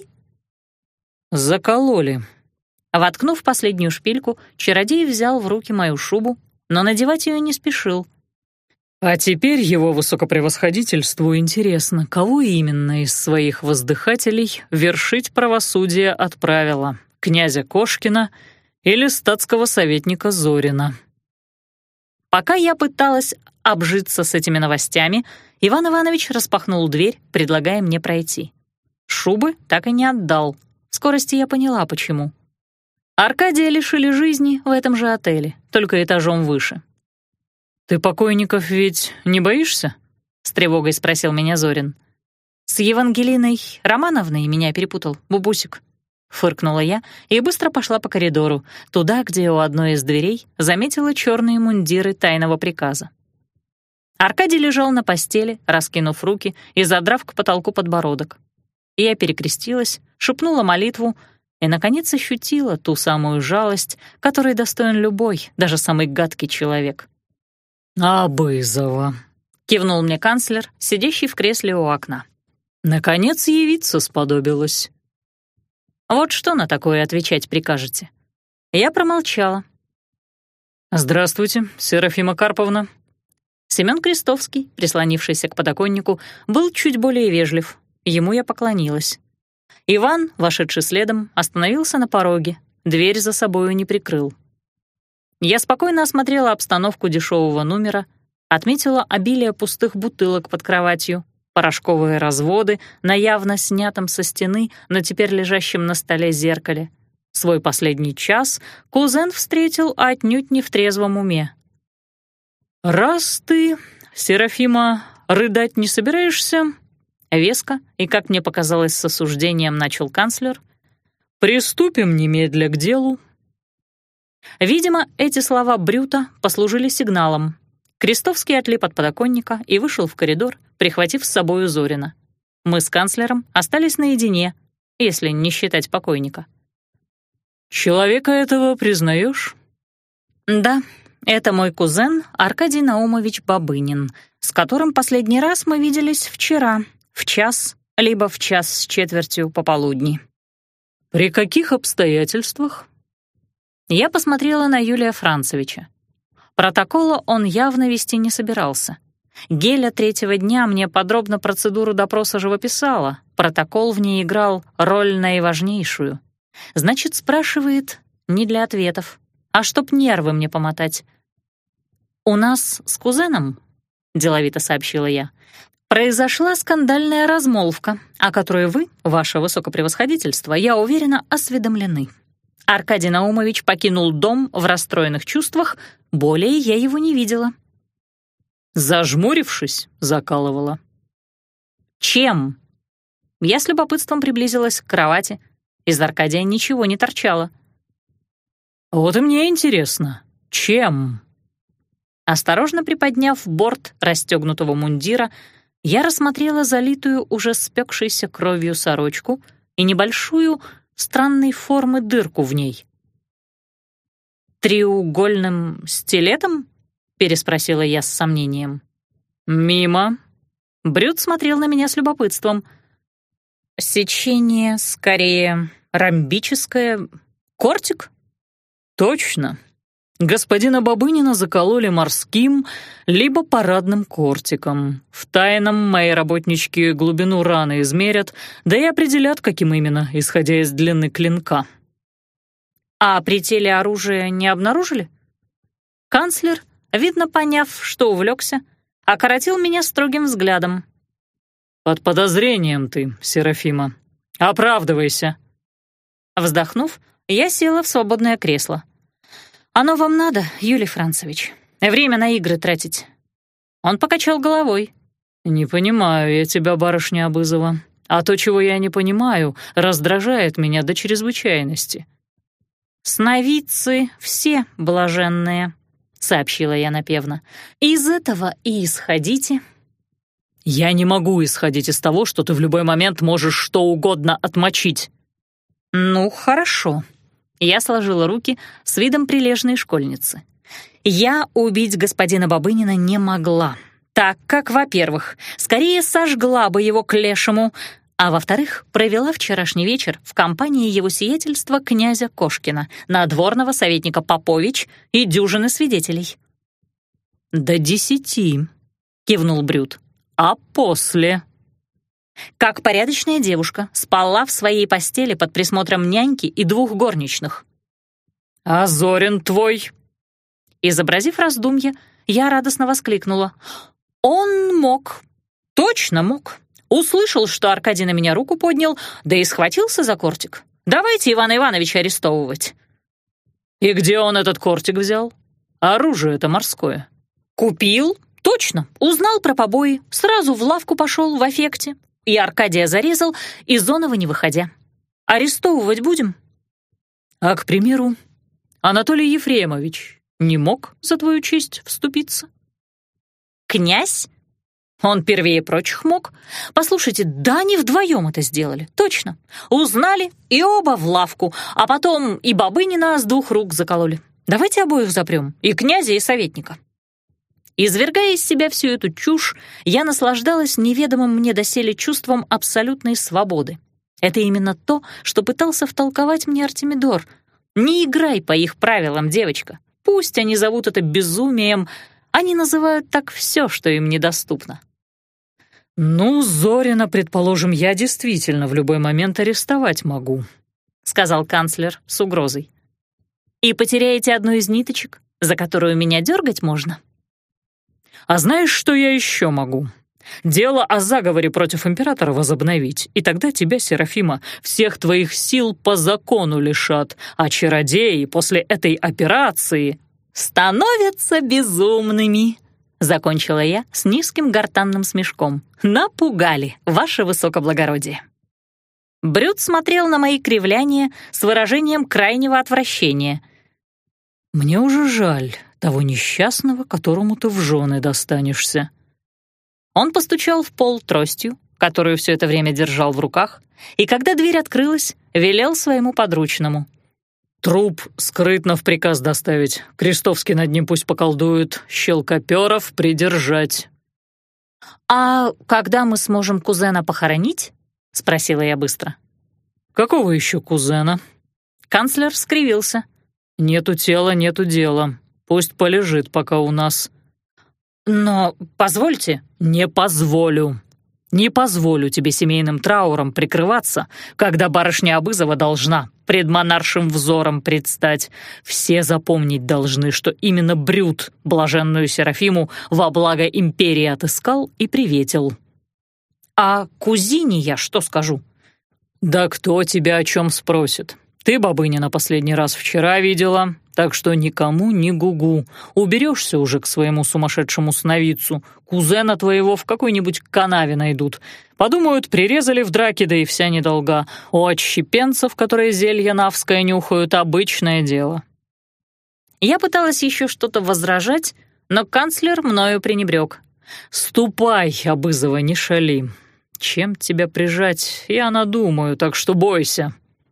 «Закололи». Воткнув последнюю шпильку, чародей взял в руки мою шубу, но надевать ее не спешил. «А теперь его высокопревосходительству интересно, кого именно из своих воздыхателей вершить правосудие отправила, князя Кошкина или статского советника Зорина». Пока я пыталась обжиться с этими новостями, Иван Иванович распахнул дверь, предлагая мне пройти. Шубы так и не отдал. В скорости я поняла, почему. Аркадия лишили жизни в этом же отеле, только этажом выше. «Ты покойников ведь не боишься?» — с тревогой спросил меня Зорин. «С Евангелиной Романовной меня перепутал, бубусик», — фыркнула я и быстро пошла по коридору, туда, где у одной из дверей заметила черные мундиры тайного приказа. Аркадий лежал на постели, раскинув руки и задрав к потолку подбородок. Я перекрестилась, шепнула молитву и, наконец, ощутила ту самую жалость, которой достоин любой, даже самый гадкий человек. «Абызова», — кивнул мне канцлер, сидящий в кресле у окна. «Наконец явиться сподобилась». Вот что на такое отвечать прикажете? Я промолчала. «Здравствуйте, Серафима Карповна». Семён Крестовский, прислонившийся к подоконнику, был чуть более вежлив. Ему я поклонилась. Иван, вошедший следом, остановился на пороге, дверь за собою не прикрыл. Я спокойно осмотрела обстановку дешевого номера, отметила обилие пустых бутылок под кроватью, порошковые разводы на явно снятом со стены, но теперь лежащем на столе зеркале. Свой последний час кузен встретил отнюдь не в трезвом уме. «Раз ты, Серафима, рыдать не собираешься», — веско и, как мне показалось, с осуждением начал канцлер, «приступим немедля к делу». Видимо, эти слова Брюта послужили сигналом. Крестовский отлип от подоконника и вышел в коридор, прихватив с собою Зорина. Мы с канцлером остались наедине, если не считать покойника. «Человека этого признаешь?» «Да, это мой кузен Аркадий Наумович Бабынин, с которым последний раз мы виделись вчера, в час, либо в час с четвертью пополудни». «При каких обстоятельствах?» Я посмотрела на Юлия Францевича. Протокола он явно вести не собирался. Геля третьего дня мне подробно процедуру допроса живописала. Протокол в ней играл роль наиважнейшую. Значит, спрашивает не для ответов, а чтоб нервы мне помотать. «У нас с кузеном», — деловито сообщила я, «произошла скандальная размолвка, о которой вы, ваше высокопревосходительство, я уверена, осведомлены. Аркадий Наумович покинул дом в расстроенных чувствах, более я его не видела». Зажмурившись, закалывала. «Чем?» Я с любопытством приблизилась к кровати. Из Аркадия ничего не торчало. «Вот и мне интересно, чем?» Осторожно приподняв борт расстегнутого мундира, я рассмотрела залитую уже спекшейся кровью сорочку и небольшую странной формы дырку в ней. «Треугольным стилетом?» — переспросила я с сомнением. «Мимо». Брюд смотрел на меня с любопытством. «Сечение скорее ромбическое. Кортик?» «Точно. Господина Бабынина закололи морским либо парадным кортиком. В тайном мои работнички глубину раны измерят, да и определят, каким именно, исходя из длины клинка». «А при теле оружия не обнаружили?» Канцлер, видно поняв, что увлекся, окоротил меня строгим взглядом. «Под подозрением ты, Серафима. Оправдывайся». Вздохнув, я села в свободное кресло. «Оно вам надо, Юлий Францевич? Время на игры тратить?» Он покачал головой. «Не понимаю я тебя, барышня Абызова. А то, чего я не понимаю, раздражает меня до чрезвычайности». «Сновидцы все блаженные», — сообщила я напевно. «Из этого и исходите». «Я не могу исходить из того, что ты в любой момент можешь что угодно отмочить». «Ну, хорошо». Я сложила руки с видом прилежной школьницы. Я убить господина Бабынина не могла, так как, во-первых, скорее сожгла бы его к лешему, а во-вторых, провела вчерашний вечер в компании его сиятельства князя Кошкина, надворного советника Попович и дюжины свидетелей. «До десяти», — кивнул Брют. «А после?» Как порядочная девушка спала в своей постели под присмотром няньки и двух горничных. «А Зорин твой?» Изобразив раздумье, я радостно воскликнула. «Он мог, точно мог. Услышал, что Аркадий на меня руку поднял, да и схватился за кортик. Давайте Ивана Ивановича арестовывать». «И где он этот кортик взял? Оружие-то морское». «Купил, точно. Узнал про побои, сразу в лавку пошел в аффекте. И Аркадия зарезал, из Зонова не выходя. Арестовывать будем?» «А, к примеру, Анатолий Ефремович не мог за твою честь вступиться?» «Князь? Он первее прочих мог. Послушайте, да они вдвоем это сделали, точно. Узнали и оба в лавку, а потом и Бабынина с двух рук закололи. Давайте обоих запрем, и князя, и советника». Извергая из себя всю эту чушь, я наслаждалась неведомым мне доселе чувством абсолютной свободы. Это именно то, что пытался втолковать мне Артемидор. Не играй по их правилам, девочка. Пусть они зовут это безумием, они называют так все, что им недоступно. «Ну, Зорина, предположим, я действительно в любой момент арестовать могу», — сказал канцлер с угрозой. «И потеряете одну из ниточек, за которую меня дергать можно?» «А знаешь, что я еще могу? Дело о заговоре против императора возобновить, и тогда тебя, Серафима, всех твоих сил по закону лишат, а чародеи после этой операции становятся безумными», — закончила я с низким гортанным смешком. «Напугали, ваше высокоблагородие». Брют смотрел на мои кривляния с выражением крайнего отвращения. «Мне уже жаль того несчастного, которому ты в жены достанешься». Он постучал в пол тростью, которую все это время держал в руках, и когда дверь открылась, велел своему подручному: «Труп скрытно в приказ доставить. Крестовский над ним пусть поколдует. Щелкоперов придержать». «А когда мы сможем кузена похоронить?» — спросила я быстро. «Какого еще кузена?» Канцлер скривился. «Нету тела, нету дела. Пусть полежит пока у нас». «Но позвольте». «Не позволю. Не позволю тебе семейным трауром прикрываться, когда барышня Абызова должна пред монаршим взором предстать. Все запомнить должны, что именно Брют блаженную Серафиму во благо империи отыскал и приветил». «А кузине я что скажу?» «Да кто тебя о чем спросит? Ты Бабынина последний раз вчера видела, так что никому ни гугу. Уберешься уже к своему сумасшедшему сновидцу, кузена твоего в какой-нибудь канаве найдут. Подумают, прирезали в драке, да и вся недолга. У отщепенцев, которые зелье навское нюхают, обычное дело». Я пыталась еще что-то возражать, но канцлер мною пренебрег. «Ступай, Абызова, не шали. Чем тебя прижать, я надумаю, так что бойся».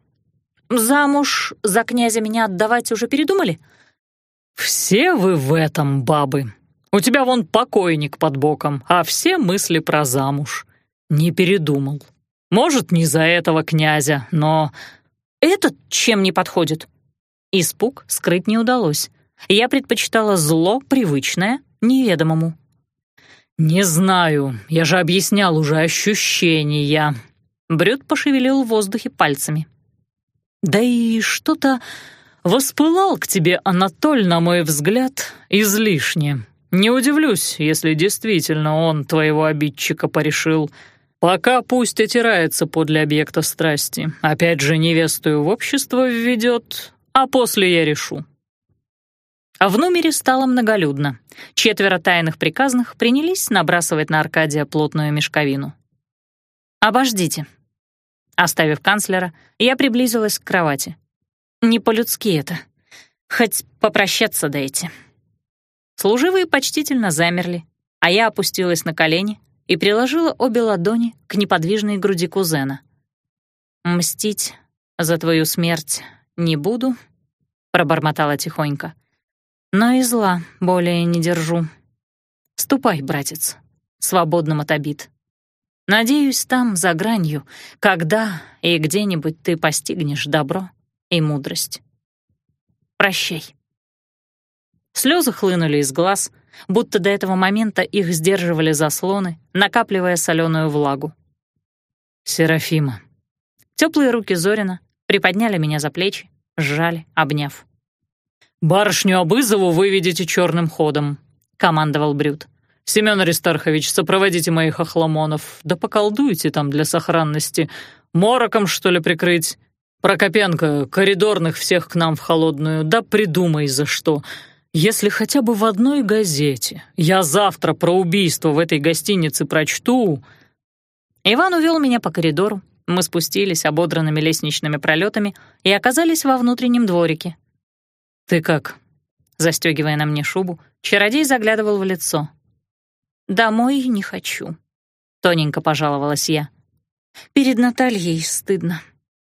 «Замуж за князя меня отдавать уже передумали?» «Все вы в этом, бабы. У тебя вон покойник под боком, а все мысли про замуж. Не передумал. Может, не за этого князя, но...» «Этот чем не подходит?» Испуг скрыть не удалось. Я предпочитала зло привычное неведомому. «Не знаю, я же объяснял уже ощущения». Брют пошевелил в воздухе пальцами. «Да и что-то воспылал к тебе Анатоль, на мой взгляд, излишне. Не удивлюсь, если действительно он твоего обидчика порешил. Пока пусть отирается подле объекта страсти. Опять же невесту в общество введет, а после я решу». А в номере стало многолюдно. Четверо тайных приказных принялись набрасывать на Аркадия плотную мешковину. «Обождите». Оставив канцлера, я приблизилась к кровати. Не по-людски это. Хоть попрощаться дайте. Служивые почтительно замерли, а я опустилась на колени и приложила обе ладони к неподвижной груди кузена. «Мстить за твою смерть не буду», — пробормотала тихонько, «но и зла более не держу. Ступай, братец, свободным от обид. Надеюсь, там, за гранью, когда и где-нибудь ты постигнешь добро и мудрость. Прощай». Слезы хлынули из глаз, будто до этого момента их сдерживали заслоны, накапливая соленую влагу. «Серафима». Теплые руки Зорина приподняли меня за плечи, сжали, обняв. «Барышню Абызову вы видите черным ходом», — командовал Брют. «Семен Аристархович, сопроводите моих охламонов, да поколдуйте там для сохранности. Мороком, что ли, прикрыть? Прокопенко, коридорных всех к нам в холодную, да придумай за что. Если хотя бы в одной газете я завтра про убийство в этой гостинице прочту...» Иван увел меня по коридору, мы спустились ободранными лестничными пролетами и оказались во внутреннем дворике. «Ты как?» Застегивая на мне шубу, чародей заглядывал в лицо. «Домой не хочу», — тоненько пожаловалась я. «Перед Натальей стыдно».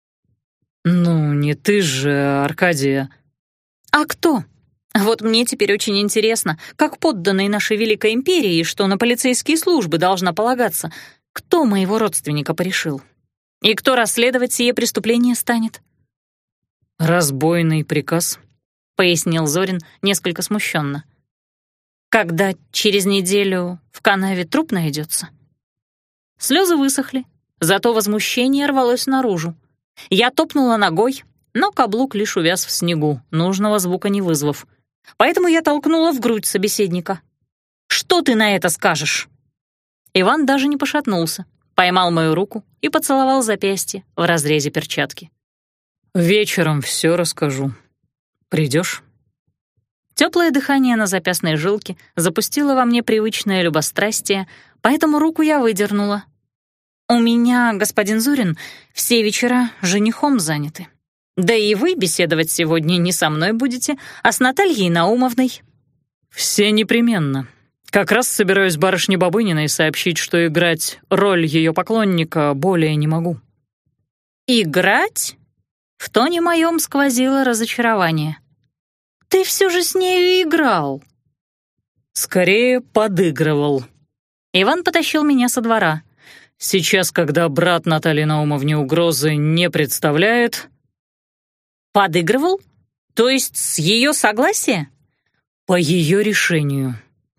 «Ну, не ты же, Аркадия». «А кто? Вот мне теперь очень интересно, как подданный нашей Великой Империи, что на полицейские службы должна полагаться, кто моего родственника порешил? И кто расследовать сие преступление станет?» «Разбойный приказ», — пояснил Зорин несколько смущенно. «Когда через неделю в канаве труп найдется?» Слезы высохли, зато возмущение рвалось наружу. Я топнула ногой, но каблук лишь увяз в снегу, нужного звука не вызвав. Поэтому я толкнула в грудь собеседника. «Что ты на это скажешь?» Иван даже не пошатнулся, поймал мою руку и поцеловал запястье в разрезе перчатки. «Вечером все расскажу. Придешь?» Теплое дыхание на запястной жилке запустило во мне привычное любострастие, поэтому руку я выдернула. «У меня, господин Зорин, все вечера женихом заняты. Да и вы беседовать сегодня не со мной будете, а с Натальей Наумовной». «Все непременно. Как раз собираюсь барышне Бабыниной сообщить, что играть роль ее поклонника более не могу». «Играть?» В тоне моем сквозило разочарование. «Ты все же с нею играл». «Скорее подыгрывал». Иван потащил меня со двора. «Сейчас, когда брат Натальи Наумовне угрозы не представляет...» «Подыгрывал? То есть с ее согласия?» «По ее решению».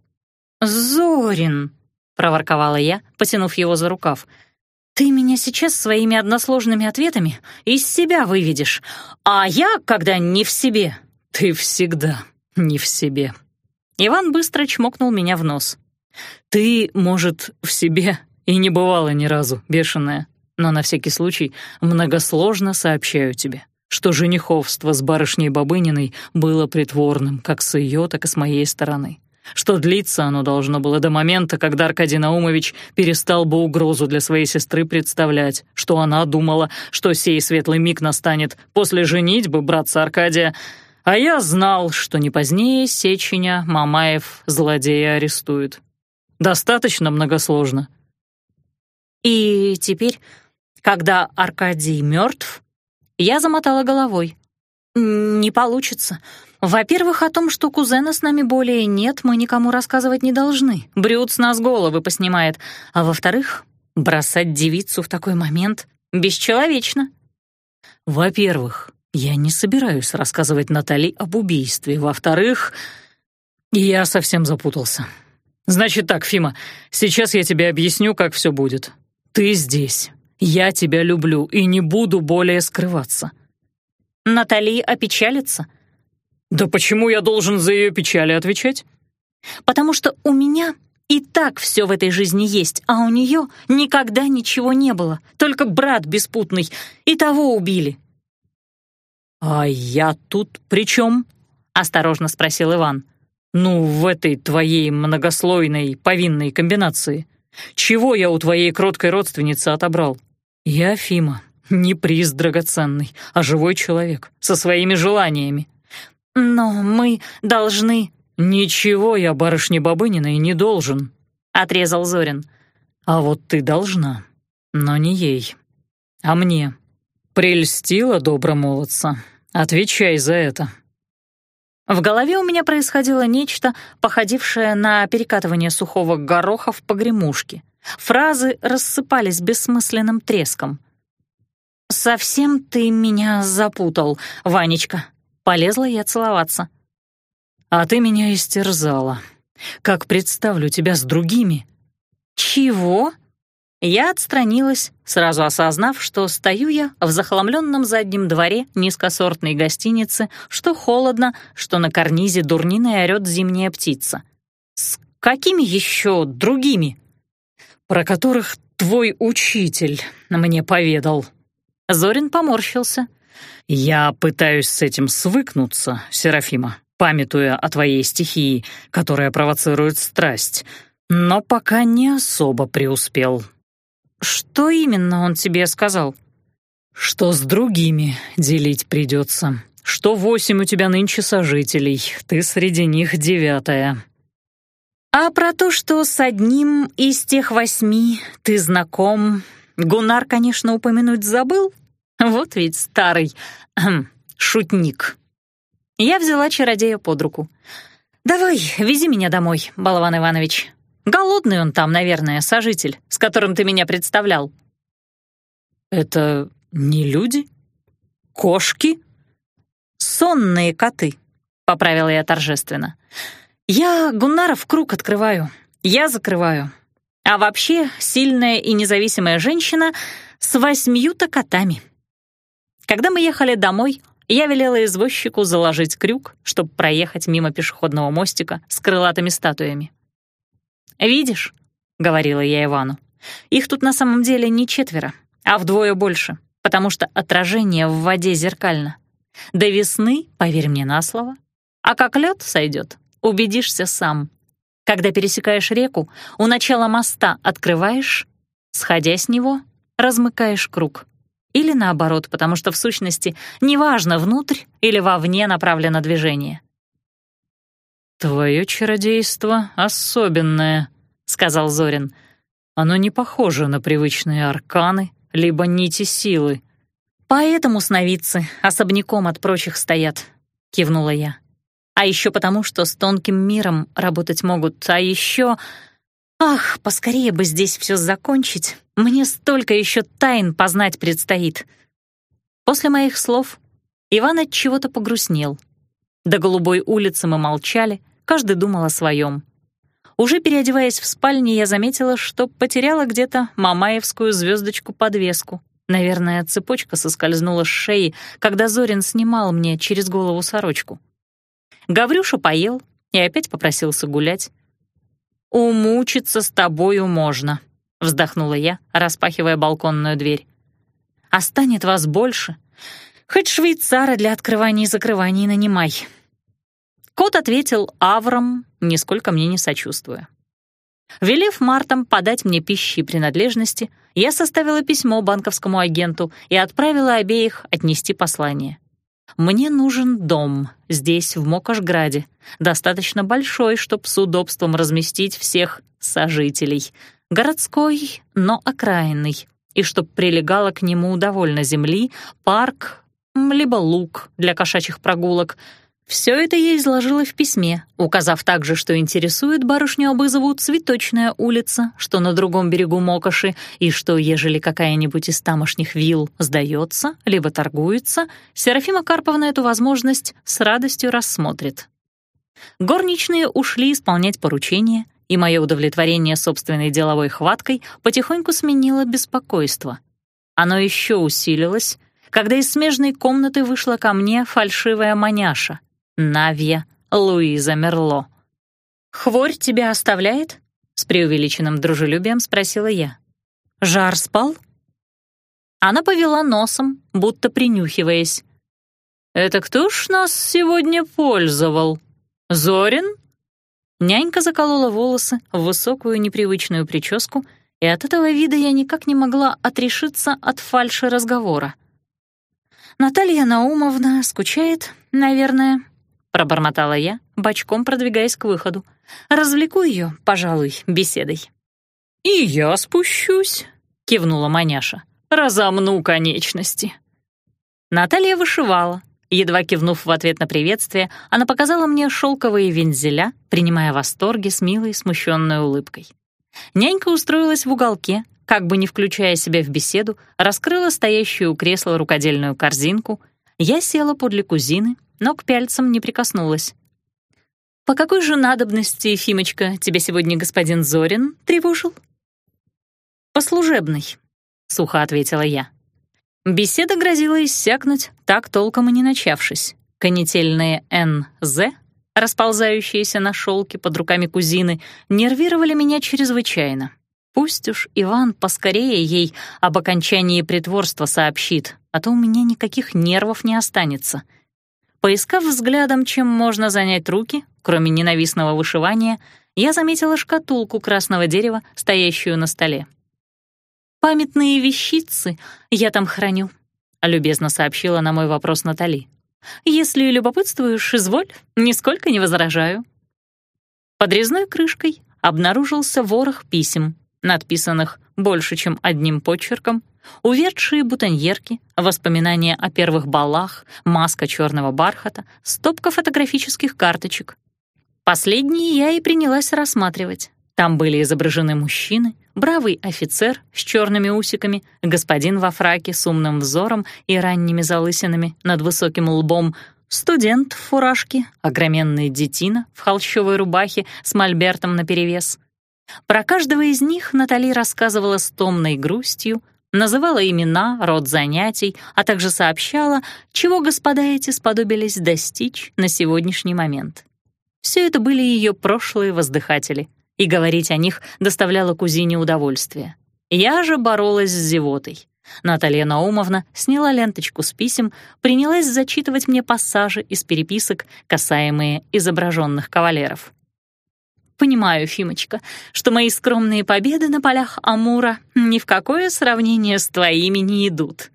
«Зорин», — проворковала я, потянув его за рукав, «ты меня сейчас своими односложными ответами из себя выведешь, а я, когда не в себе...» «Ты всегда не в себе». Иван быстро чмокнул меня в нос. «Ты, может, в себе и не бывала ни разу, бешеная, но на всякий случай многосложно сообщаю тебе, что жениховство с барышней Бабыниной было притворным как с ее, так и с моей стороны, что длиться оно должно было до момента, когда Аркадий Наумович перестал бы угрозу для своей сестры представлять, что она думала, что сей светлый миг настанет после женитьбы братца Аркадия, а я знал, что не позднее Сеченя Мамаев злодея арестует. Достаточно многосложно». «И теперь, когда Аркадий мертв, я замотала головой. Не получится. Во-первых, о том, что кузена с нами более нет, мы никому рассказывать не должны. Брют с нас головы поснимает. А во-вторых, бросать девицу в такой момент бесчеловечно». «Во-первых, я не собираюсь рассказывать Натали об убийстве. Во-вторых, я совсем запутался. Значит так, Фима, сейчас я тебе объясню, как все будет. Ты здесь. Я тебя люблю и не буду более скрываться». «Натали опечалится?» «Да почему я должен за ее печали отвечать?» «Потому что у меня и так все в этой жизни есть, а у нее никогда ничего не было, только брат беспутный, и того убили». «А я тут при чем?» — осторожно спросил Иван. «Ну, в этой твоей многослойной повинной комбинации. Чего я у твоей кроткой родственницы отобрал? Я, Фима, не приз драгоценный, а живой человек со своими желаниями». «Но мы должны...» «Ничего я барышне Бабыниной не должен», — отрезал Зорин. «А вот ты должна, но не ей, а мне. Прельстила добромолодца. Отвечай за это». В голове у меня происходило нечто, походившее на перекатывание сухого гороха в погремушке. Фразы рассыпались бессмысленным треском. «Совсем ты меня запутал, Ванечка». Полезла я целоваться. «А ты меня истерзала. Как представлю тебя с другими». «Чего?» Я отстранилась, сразу осознав, что стою я в захламленном заднем дворе низкосортной гостиницы, что холодно, что на карнизе дурниной орёт зимняя птица. «С какими еще другими?» «Про которых твой учитель мне поведал». Зорин поморщился. «Я пытаюсь с этим свыкнуться, Серафима, памятуя о твоей стихии, которая провоцирует страсть, но пока не особо преуспел». «Что именно он тебе сказал?» «Что с другими делить придется, что восемь у тебя нынче сожителей, ты среди них девятая». «А про то, что с одним из тех восьми ты знаком, Гуннар, конечно, упомянуть забыл? Вот ведь старый шутник». Я взяла чародея под руку. «Давай, вези меня домой, Болван Иванович. Голодный он там, наверное, сожитель, с которым ты меня представлял». «Это не люди? Кошки?» «Сонные коты», — поправила я торжественно. «Я Гуннаров круг открываю, я закрываю. А вообще сильная и независимая женщина с восьмью-то котами». Когда мы ехали домой, я велела извозчику заложить крюк, чтобы проехать мимо пешеходного мостика с крылатыми статуями. «Видишь», — говорила я Ивану, — «их тут на самом деле не четверо, а вдвое больше, потому что отражение в воде зеркально. До весны, поверь мне на слово, а как лед сойдет, убедишься сам. Когда пересекаешь реку, у начала моста открываешь, сходя с него, размыкаешь круг. Или наоборот, потому что в сущности неважно, внутрь или вовне направлено движение». «Твое чародейство особенное», — сказал Зорин. «Оно не похоже на привычные арканы, либо нити силы». «Поэтому сновидцы особняком от прочих стоят», — кивнула я. «А еще потому, что с тонким миром работать могут, а еще... Ах, поскорее бы здесь все закончить, мне столько еще тайн познать предстоит». После моих слов Иван от чего-то погрустнел. До Голубой улицы мы молчали, каждый думал о своем. Уже переодеваясь в спальне, я заметила, что потеряла где-то мамаевскую звездочку-подвеску. Наверное, цепочка соскользнула с шеи, когда Зорин снимал мне через голову сорочку. Гаврюша поел и опять попросился гулять. «Умучиться с тобою можно», — вздохнула я, распахивая балконную дверь. «А станет вас больше, хоть швейцара для открываний и закрываний нанимай». Кот ответил авром, нисколько мне не сочувствуя. Велев Мартам подать мне пищи и принадлежности, я составила письмо банковскому агенту и отправила обеих отнести послание. Мне нужен дом здесь, в Мокошграде, достаточно большой, чтобы с удобством разместить всех сожителей. Городской, но окраинный, и чтоб прилегало к нему довольно земли, парк, либо луг для кошачьих прогулок. Все это я изложила в письме, указав также, что интересует барышню Абызову цветочная улица, что на другом берегу Мокоши, и что, ежели какая-нибудь из тамошних вилл сдается, либо торгуется, Серафима Карповна эту возможность с радостью рассмотрит. Горничные ушли исполнять поручения, и мое удовлетворение собственной деловой хваткой потихоньку сменило беспокойство. Оно еще усилилось, когда из смежной комнаты вышла ко мне фальшивая маняша, Навья Луиза Мерло. «Хворь тебя оставляет?» — с преувеличенным дружелюбием спросила я. «Жар спал?» Она повела носом, будто принюхиваясь. «Это кто ж нас сегодня пользовал? Зорин?» Нянька заколола волосы в высокую непривычную прическу, и от этого вида я никак не могла отрешиться от фальши разговора. «Наталья Наумовна скучает, наверное», — пробормотала я, бочком продвигаясь к выходу. «Развлеку ее, пожалуй, беседой». «И я спущусь», — кивнула маняша. «Разомну конечности». Наталья вышивала. Едва кивнув в ответ на приветствие, она показала мне шелковые вензеля, принимая восторги с милой смущенной улыбкой. Нянька устроилась в уголке, как бы не включая себя в беседу, раскрыла стоящую у кресла рукодельную корзинку. Я села подле кузины, но к пяльцам не прикоснулась. «По какой же надобности, Ефимочка, тебя сегодня господин Зорин тревожил?» «По служебной», — сухо ответила я. Беседа грозила иссякнуть, так толком и не начавшись. Канительные эн зэ, расползающиеся на шелке под руками кузины, нервировали меня чрезвычайно. Пусть уж Иван поскорее ей об окончании притворства сообщит, а то у меня никаких нервов не останется. Поискав взглядом, чем можно занять руки, кроме ненавистного вышивания, я заметила шкатулку красного дерева, стоящую на столе. «Памятные вещицы я там храню», — любезно сообщила на мой вопрос Натали. «Если любопытствуешь, изволь, нисколько не возражаю». Под резной крышкой обнаружился ворох писем, надписанных больше, чем одним почерком, увядшие бутоньерки, воспоминания о первых балах, маска черного бархата, стопка фотографических карточек. Последние я и принялась рассматривать. Там были изображены мужчины, бравый офицер с черными усиками, господин во фраке с умным взором и ранними залысинами над высоким лбом, студент в фуражке, огроменный детина в холщовой рубахе с мольбертом наперевес. Про каждого из них Натали рассказывала с томной грустью, называла имена, род занятий, а также сообщала, чего господа эти сподобились достичь на сегодняшний момент. Все это были ее прошлые воздыхатели, и говорить о них доставляло кузине удовольствие. Я же боролась с зевотой. Наталья Наумовна сняла ленточку с писем, принялась зачитывать мне пассажи из переписок, касаемые изображенных кавалеров. «Понимаю, Фимочка, что мои скромные победы на полях Амура ни в какое сравнение с твоими не идут».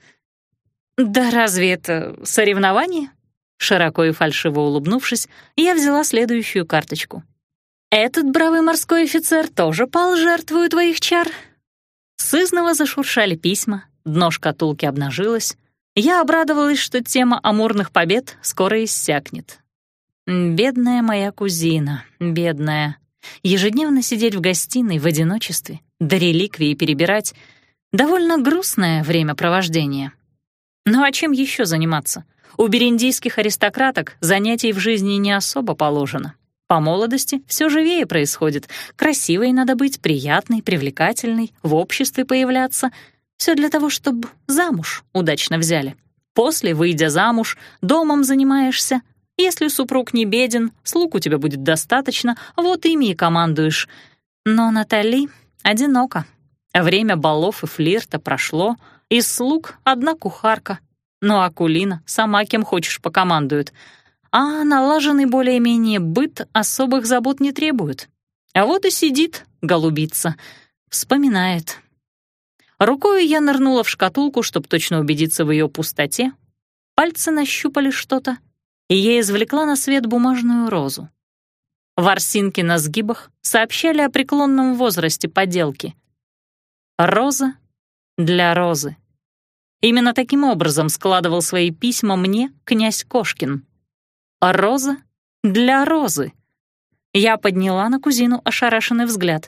«Да разве это соревнование?» Широко и фальшиво улыбнувшись, я взяла следующую карточку. «Этот бравый морской офицер тоже пал жертвою твоих чар?» Сызново зашуршали письма, дно шкатулки обнажилось. Я обрадовалась, что тема амурных побед скоро иссякнет. Бедная моя кузина, бедная. Ежедневно сидеть в гостиной в одиночестве, до реликвии перебирать — довольно грустное времяпровождение. Ну а чем еще заниматься? У бериндийских аристократок занятий в жизни не особо положено. По молодости все живее происходит. Красивой надо быть, приятной, привлекательной, в обществе появляться. Все для того, чтобы замуж удачно взяли. После, выйдя замуж, домом занимаешься. Если супруг не беден, слуг у тебя будет достаточно, вот ими и командуешь. Но Натали одинока. Время балов и флирта прошло, из слуг одна кухарка. Ну а Акулина сама кем хочешь покомандует. А налаженный более-менее быт особых забот не требует. А вот и сидит голубица, вспоминает. Рукою я нырнула в шкатулку, чтобы точно убедиться в ее пустоте. Пальцы нащупали что-то, и я извлекла на свет бумажную розу. Ворсинки на сгибах сообщали о преклонном возрасте поделки. Роза для розы. Именно таким образом складывал свои письма мне князь Кошкин. Роза для розы. Я подняла на кузину ошарашенный взгляд.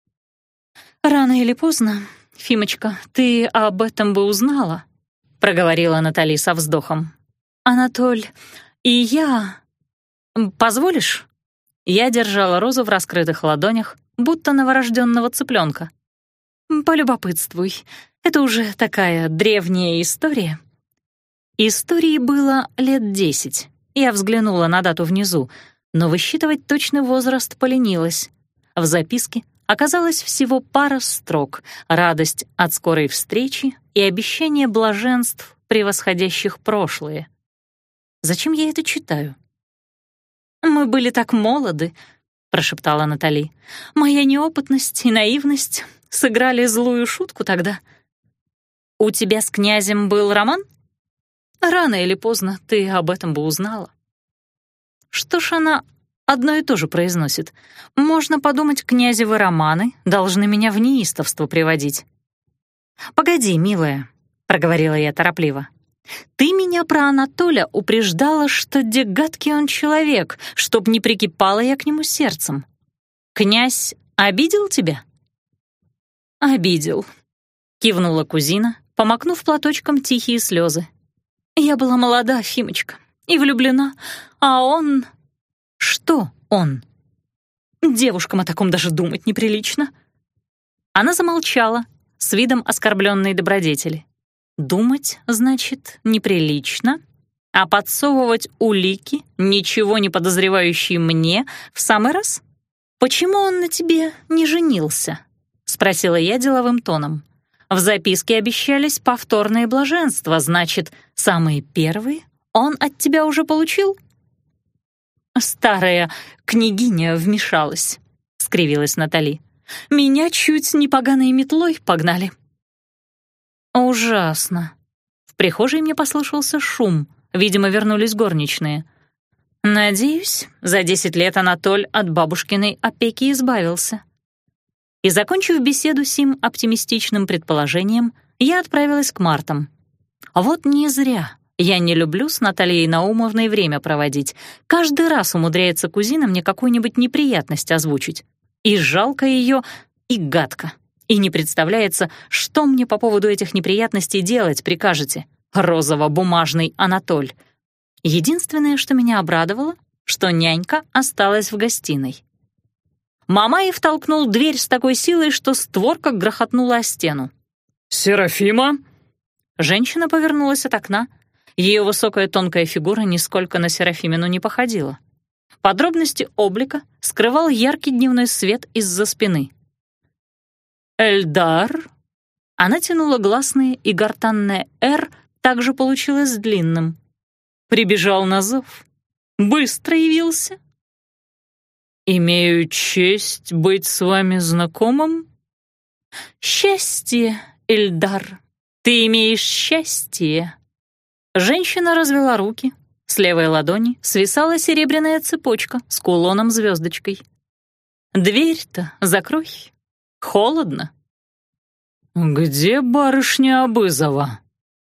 «Рано или поздно, Фимочка, ты об этом бы узнала», — проговорила Натали со вздохом. «Анатоль, и я... Позволишь?» Я держала розу в раскрытых ладонях, будто новорожденного цыпленка. «Полюбопытствуй, это уже такая древняя история». Истории было лет десять. Я взглянула на дату внизу, но высчитывать точный возраст поленилась. В записке оказалось всего пара строк, радость от скорой встречи и обещание блаженств, превосходящих прошлые. Зачем я это читаю? «Мы были так молоды», — прошептала Натали. «Моя неопытность и наивность сыграли злую шутку тогда». «У тебя с князем был роман?» «Рано или поздно ты об этом бы узнала». Что ж она одно и то же произносит. Можно подумать, князевы романы должны меня в неистовство приводить. «Погоди, милая», — проговорила я торопливо. «Ты меня про Анатоля упреждала, что де гадкий он человек, чтоб не прикипала я к нему сердцем. Князь обидел тебя?» «Обидел», — кивнула кузина, помакнув платочком тихие слезы. «Я была молода, Фимочка, и влюблена, а он...» «Что он?» «Девушкам о таком даже думать неприлично». Она замолчала, с видом оскорбленной добродетели. Думать, значит, неприлично, а подсовывать улики, ничего не подозревающие мне, в самый раз? «Почему он на тебе не женился?» — спросила я деловым тоном. «В записке обещались повторные блаженства, значит, самые первые он от тебя уже получил?» «Старая княгиня вмешалась», — скривилась Натали. «Меня чуть не поганой метлой погнали». «Ужасно». В прихожей мне послышался шум. Видимо, вернулись горничные. Надеюсь, за десять лет Анатоль от бабушкиной опеки избавился. И, закончив беседу сим оптимистичным предположением, я отправилась к Мартам. Вот не зря я не люблю с Натальей Наумовной время проводить. Каждый раз умудряется кузина мне какую-нибудь неприятность озвучить. И жалко ее, и гадко. И не представляется, что мне по поводу этих неприятностей делать прикажете, розово-бумажный Анатоль. Единственное, что меня обрадовало, что нянька осталась в гостиной. Мамаев толкнул дверь с такой силой, что створка грохотнула о стену. «Серафима?» Женщина повернулась от окна. Ее высокая тонкая фигура нисколько на Серафимину не походила. Подробности облика скрывал яркий дневной свет из-за спины. «Эльдар?» Она тянула гласные, и гортанное «Р» также получилось длинным. «Прибежал на зов. Быстро явился». «Имею честь быть с вами знакомым?» «Счастье, Эльдар, ты имеешь счастье». Женщина развела руки. С левой ладони свисала серебряная цепочка с кулоном-звездочкой. «Дверь-то закрой. Холодно». «Где барышня Абызова?»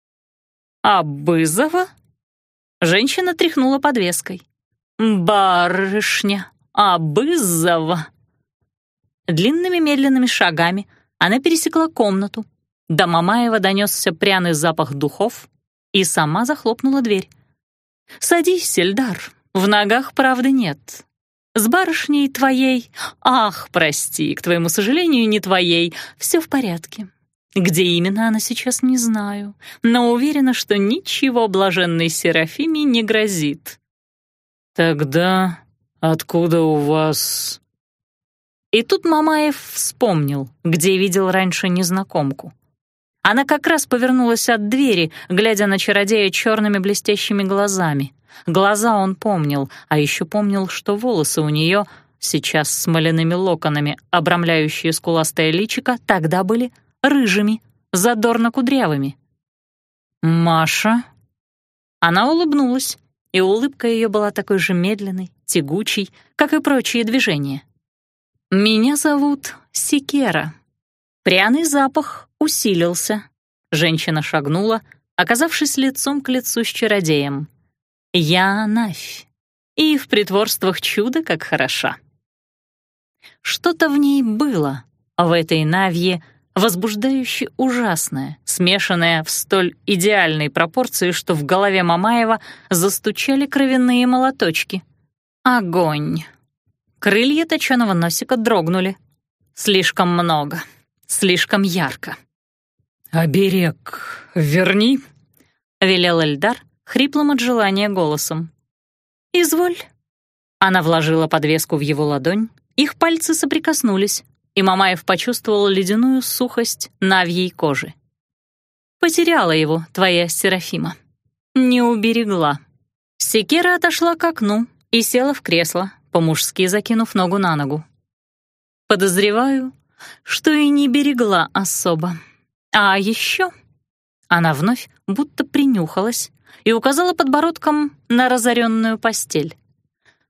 «Абызова?» Женщина тряхнула подвеской. «Барышня Абызова». Длинными медленными шагами она пересекла комнату. До Мамаева донесся пряный запах духов, и сама захлопнула дверь. «Садись, Эльдар, в ногах правды нет. С барышней твоей, ах, прости, к твоему сожалению, не твоей, все в порядке. Где именно она сейчас, не знаю, но уверена, что ничего блаженной Серафиме не грозит». «Тогда откуда у вас...» И тут Мамаев вспомнил, где видел раньше незнакомку. Она как раз повернулась от двери, глядя на чародея черными блестящими глазами. Глаза он помнил, а еще помнил, что волосы у нее, сейчас смоляными локонами, обрамляющие скуластое личико, тогда были рыжими, задорно кудрявыми. «Маша?» Она улыбнулась, и улыбка ее была такой же медленной, тягучей, как и прочие движения. «Меня зовут Секера». Пряный запах усилился. Женщина шагнула, оказавшись лицом к лицу с чародеем. «Я Навь, и в притворствах чудо как хороша». Что-то в ней было, в этой Навье, возбуждающе ужасное, смешанное в столь идеальной пропорции, что в голове Мамаева застучали кровяные молоточки. Огонь. Крылья точёного носика дрогнули. Слишком много, слишком ярко. «Оберег верни», — велел Эльдар хриплым от желания голосом. «Изволь». Она вложила подвеску в его ладонь, их пальцы соприкоснулись, и Мамаев почувствовал ледяную сухость навьей кожи. «Потеряла его твоя Серафима. Не уберегла». Секера отошла к окну и села в кресло, по-мужски закинув ногу на ногу. «Подозреваю, что и не берегла особо. А еще...» Она вновь будто принюхалась и указала подбородком на разоренную постель.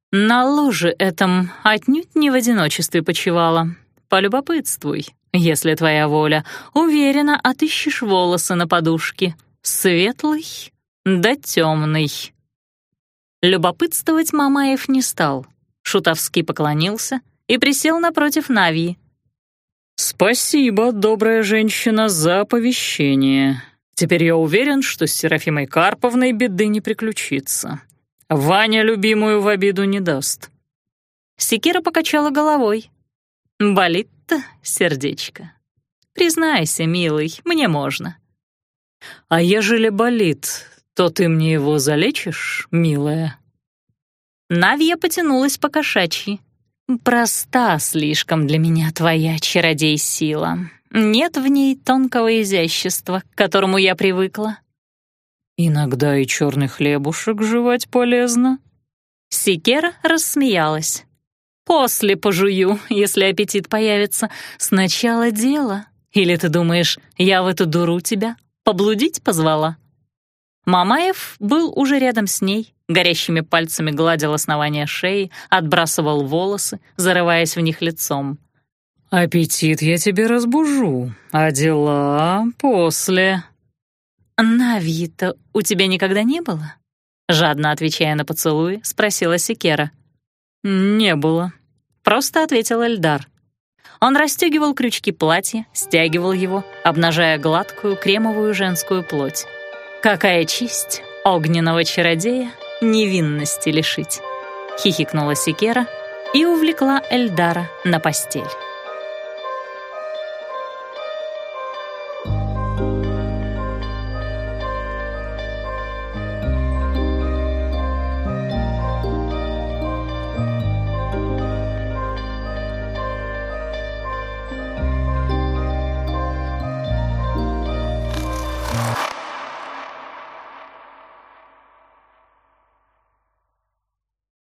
На ложе этом отнюдь не в одиночестве почивала. Полюбопытствуй, если твоя воля. Уверенно отыщешь волосы на подушке. Светлый да темный». Любопытствовать Мамаев не стал. Шутовски поклонился и присел напротив Навьи. «Спасибо, добрая женщина, за оповещение. Теперь я уверен, что с Серафимой Карповной беды не приключится. Ваня любимую в обиду не даст». Секира покачала головой. «Болит-то сердечко. Признайся, милый, мне можно». «А ежели болит, то ты мне его залечишь, милая?» Навья потянулась по-кошачьи. «Проста слишком для меня твоя чародей-сила. Нет в ней тонкого изящества, к которому я привыкла». «Иногда и черный хлебушек жевать полезно». Секера рассмеялась. «После пожую, если аппетит появится. Сначала дело. Или ты думаешь, я в эту дуру тебя поблудить позвала?» Мамаев был уже рядом с ней, горящими пальцами гладил основание шеи, отбрасывал волосы, зарываясь в них лицом. «Аппетит я тебе разбужу, а дела после». «Навьи-то у тебя никогда не было?» Жадно отвечая на поцелуи, спросила Секера. «Не было», — просто ответил Эльдар. Он расстегивал крючки платья, стягивал его, обнажая гладкую кремовую женскую плоть. «Какая честь огненного чародея невинности лишить!» — хихикнула Секера и увлекла Эльдара на постель.